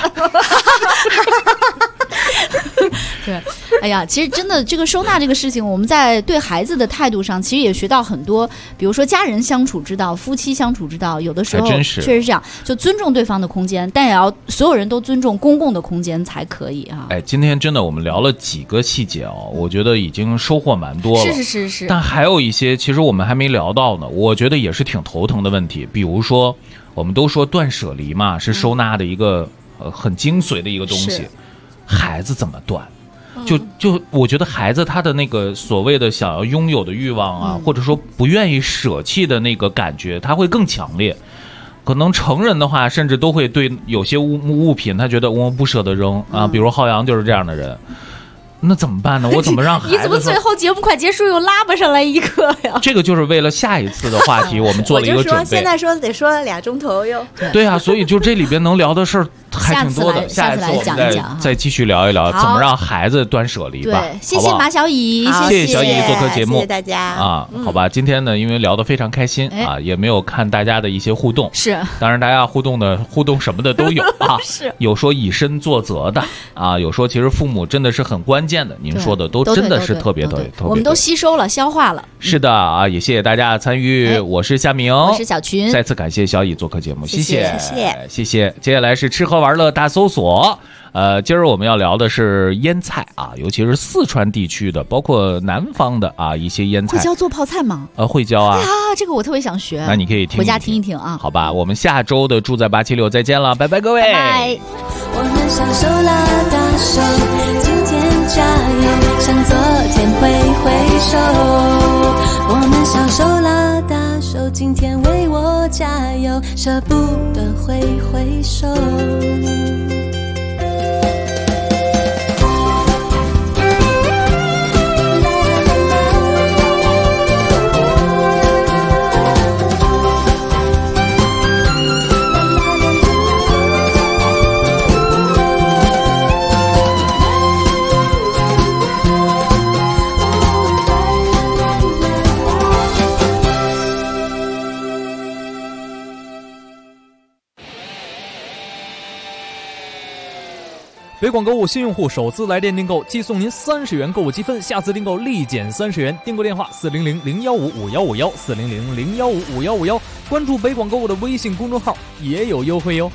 对，哎呀，其实真的这个收纳这个事情，我们在对孩子的态度上，其实也学到很多，比如说家人相处之道、夫妻相处之道，有的时候确实是这样，就尊重对方的空间，但也要所有人都尊重公共的空间才可以啊。 哎，今天真的我们聊了几个细节哦，我觉得已经收获蛮多了。 是。 但还有一些其实我们还没聊到呢，我觉得也是挺头疼的问题。比如说，我们都说断舍离嘛，是收纳的一个很精髓的一个东西。孩子怎么断？就我觉得孩子他的那个所谓的想要拥有的欲望啊，或者说不愿意舍弃的那个感觉，他会更强烈。可能成人的话，甚至都会对有些物品，他觉得我不舍得扔啊。比如浩洋就是这样的人。那怎么办呢？我怎么让孩子？ 你怎么最后节目快结束又拉不上来一个呀？ 这个就是为了下一次的话题，我们做了一个准备。 现在说得说2钟头哟。 对啊，所以就这里边能聊的事儿还挺多的。 下次来讲一讲， 再继续聊一聊怎么让孩子断舍离吧。 对，谢谢马小乙， 谢谢小乙做客节目， 谢谢大家啊。好吧，今天呢，因为聊得非常开心啊，也没有看大家的一些互动。 是， 当然大家互动什么的都有啊。 是， 有说以身作则的啊，有说其实父母真的是很关键的。您说的都真的是特别， 我们都吸收了、消化了。 是的啊，也谢谢大家的参与。我是夏明， 我是小群， 再次感谢小乙做客节目，谢谢。接下来是吃喝玩乐大搜索。今儿我们要聊的是腌菜啊，尤其是四川地区的，包括南方的啊一些腌菜。 会教做泡菜吗？ 会教啊。 这个我特别想学。 那你可以回家听一听啊。 好吧，我们下周的住在876再见了，拜拜各位。 拜拜。 我们享受了大手，今天加油，向昨天挥挥手。我们享受了大手，今天为我加油，舍不得挥挥手。 北广购物新用户首次来电订购，即送您30元购物积分，下次订购立减30元。订购电话400-015-5151，400-015-5151，关注北广购物的微信公众号也有优惠哟。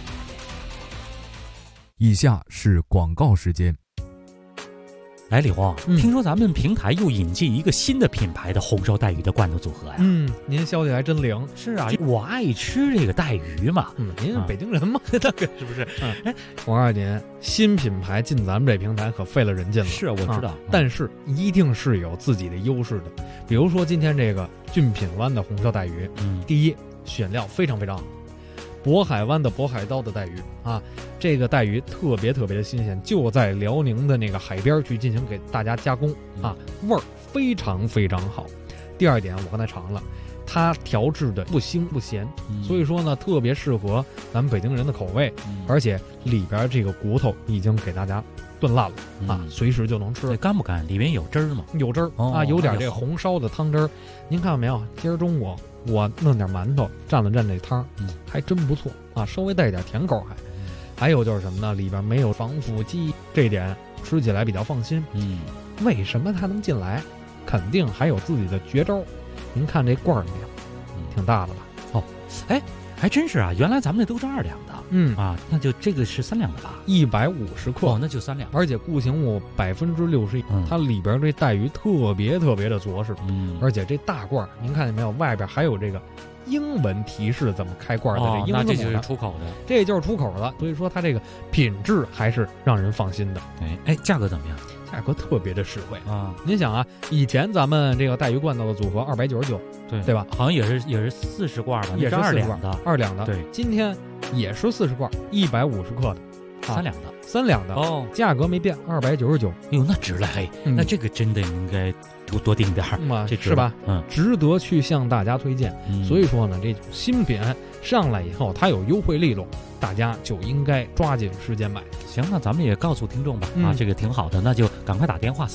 以下是广告时间。 来，李红，听说咱们平台又引进一个新的品牌的红烧带鱼的罐头组合呀？ 您消息还真灵。 是啊，我爱吃这个带鱼嘛。 您是北京人嘛，那个是不是？我告诉您，新品牌进咱们这平台可费了人劲了。 是啊，我知道， 但是一定是有自己的优势的。比如说今天这个俊品湾的红烧带鱼，第一，选料非常非常好。渤海湾的渤海刀的带鱼啊，这个带鱼特别的新鲜，就在辽宁的那个海边去进行给大家加工啊，味儿非常好。第二点，我刚才尝了，它调制的不腥不咸，所以说呢，特别适合咱们北京人的口味，而且里边这个骨头已经给大家炖烂了啊，随时就能吃。 干不干？里面有汁儿吗？ 有汁儿啊，有点这个红烧的汤汁儿。您看到没有？今儿中午我弄点馒头蘸了蘸这汤，还真不错啊，稍微带一点甜口还有就是什么呢？里边没有防腐剂，这一点吃起来比较放心。为什么它能进来？肯定还有自己的绝招。您看这罐儿没有？挺大的吧？ 哦，哎，还真是啊！原来咱们那都是2两的。那就这个是3两的吧 ？150克。 那就3两。 而且固形物61%，它里边这带鱼特别的着实。而且这大罐，您看见没有？外边还有这个英文提示怎么开罐的这英文字母， 那这就是出口的， 这就是出口的。所以说它这个品质还是让人放心的。 哎，价格怎么样？ 价格特别的实惠啊！您想啊，以前咱们这个带鱼罐头的组合299，对吧？ 好像也是40罐吧， 也是 2两的 ，2两的。 对， 今天也是40罐，150克的 ，3两的 ，3两的哦，价格没变，299。 哟，那值了嘿！那这个真的应该多订点嘛，是吧？值得去向大家推荐。所以说呢，这种新品上来以后，它有优惠力度，大家就应该抓紧时间买。 行，那咱们也告诉听众吧，这个挺好的，那就赶快打电话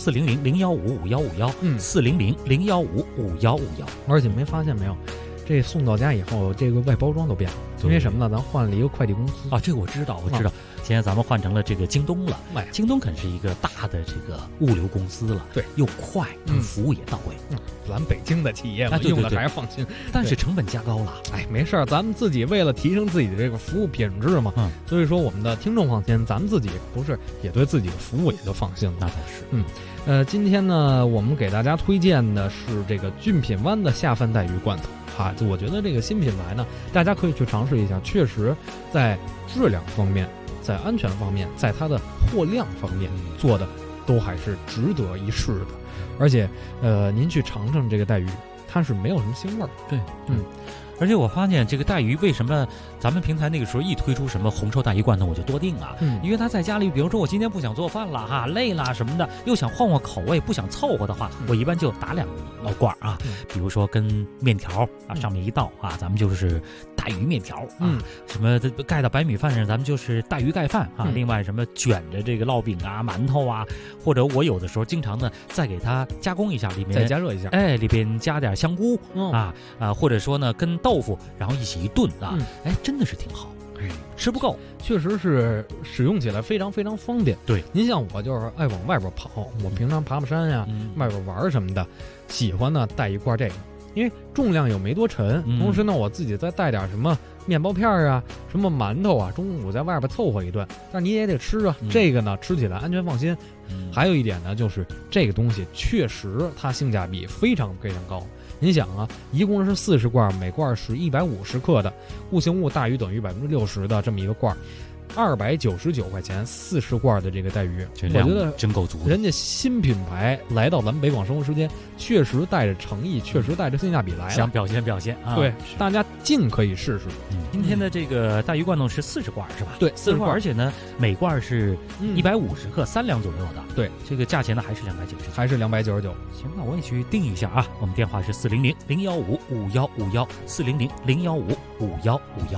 400-015-5151，400-015-5151。 而且没发现没有，这送到家以后，这个外包装都变了，因为什么呢？咱换了一个快递公司啊，这个我知道。现在咱们换成了这个京东了，京东可是一个大的这个物流公司了， 对， 又快，服务也到位。 咱北京的企业嘛，用的还是放心， 但是成本加高了。 没事儿，咱们自己为了提升自己的这个服务品质嘛，所以说我们的听众放心，咱们自己不是也对自己的服务也就放心了。 那倒是， 今天呢，我们给大家推荐的是这个骏品湾的下饭带鱼罐头。就我觉得这个新品牌呢，大家可以去尝试一下，确实在质量方面，在安全方面，在它的货量方面做的都还是值得一试的。而且您去尝尝这个带鱼，它是没有什么腥味儿。 对，而且我发现这个带鱼为什么咱们平台那个时候一推出什么红烧带鱼罐头我就多订啊，因为他在家里，比如说我今天不想做饭了累了什么的，又想换换口味，不想凑合的话，我一般就打2个罐啊，比如说跟面条上面一道咱们就是带鱼面条什么盖到白米饭上咱们就是带鱼盖饭另外什么卷着这个烙饼馒头或者我有的时候经常呢再给它加工一下，里面再加热一下， 里边加点香菇或者说呢跟豆腐然后一起一炖真的是挺好，吃不够， 确实是使用起来非常非常方便。 对， 您像我就是爱往外边跑，我平常爬山呀，外边玩什么的，喜欢呢带一罐这个，因为重量又没多沉，同时呢我自己再带点什么面包片什么馒头中午在外边凑合一顿，但你也得吃这个呢吃起来安全放心。还有一点呢，就是这个东西确实它性价比非常非常高。您想一共是40罐，每罐是150克的，物性物大于等于60%的这么一个罐，299块钱40罐的这个带鱼，我觉得真够足。 人家新品牌来到咱们北广生活时间，确实带着诚意，确实带着性价比来了， 想表现对，大家尽可以试试。 今天的这个带鱼罐头是40罐是吧？ 对 ，40罐，而且呢每罐是150克，3两左右的。 对， 这个价钱呢还是299， 还是299。 行，那我也去定一下我们电话是400-015-5151，400-015-5151。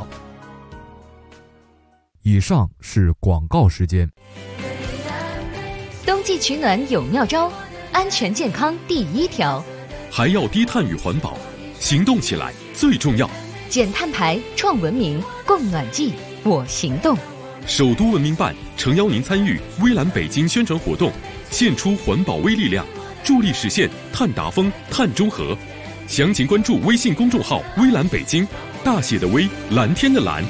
以上是广告时间。 冬季取暖有妙招，安全健康第1条， 还要低碳与环保，行动起来最重要。 减碳排，创文明，供暖季，我行动。 首都文明办诚邀您参与微蓝北京宣传活动，献出环保微力量，助力实现碳达峰、碳中和。详情关注微信公众号微蓝北京，大写的微，蓝天的蓝。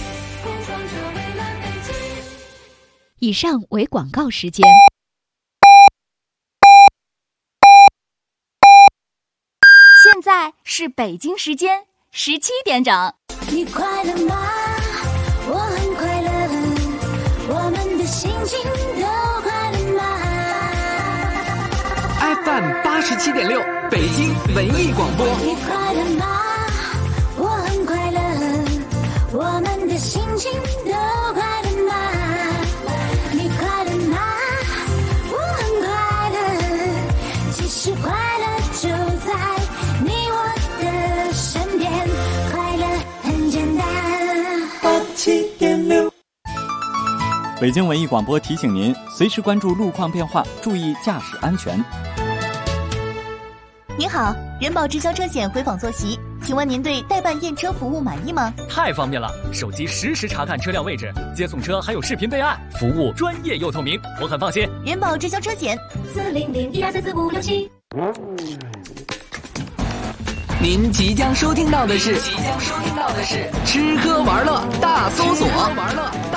以上为广告时间。 现在是北京时间17点整。 你快乐吗？我很快乐，我们的心情都快乐吗？ FM 87.6，北京文艺广播。 你快乐吗？我很快乐，我们的心情都快乐吗？你快乐吗？我很快乐，其实快乐就在你我的身边，快乐很简单。87.6。 北京文艺广播提醒您，随时关注路况变化，注意驾驶安全。 您好，人保直销车险回访坐席，请问您对代办验车服务满意吗？ 太方便了，手机实时查看车辆位置，接送车还有视频备案，服务专业又透明，我很放心。 人保直销车险400-1234567。 您即将收听到的是吃喝玩乐大搜索。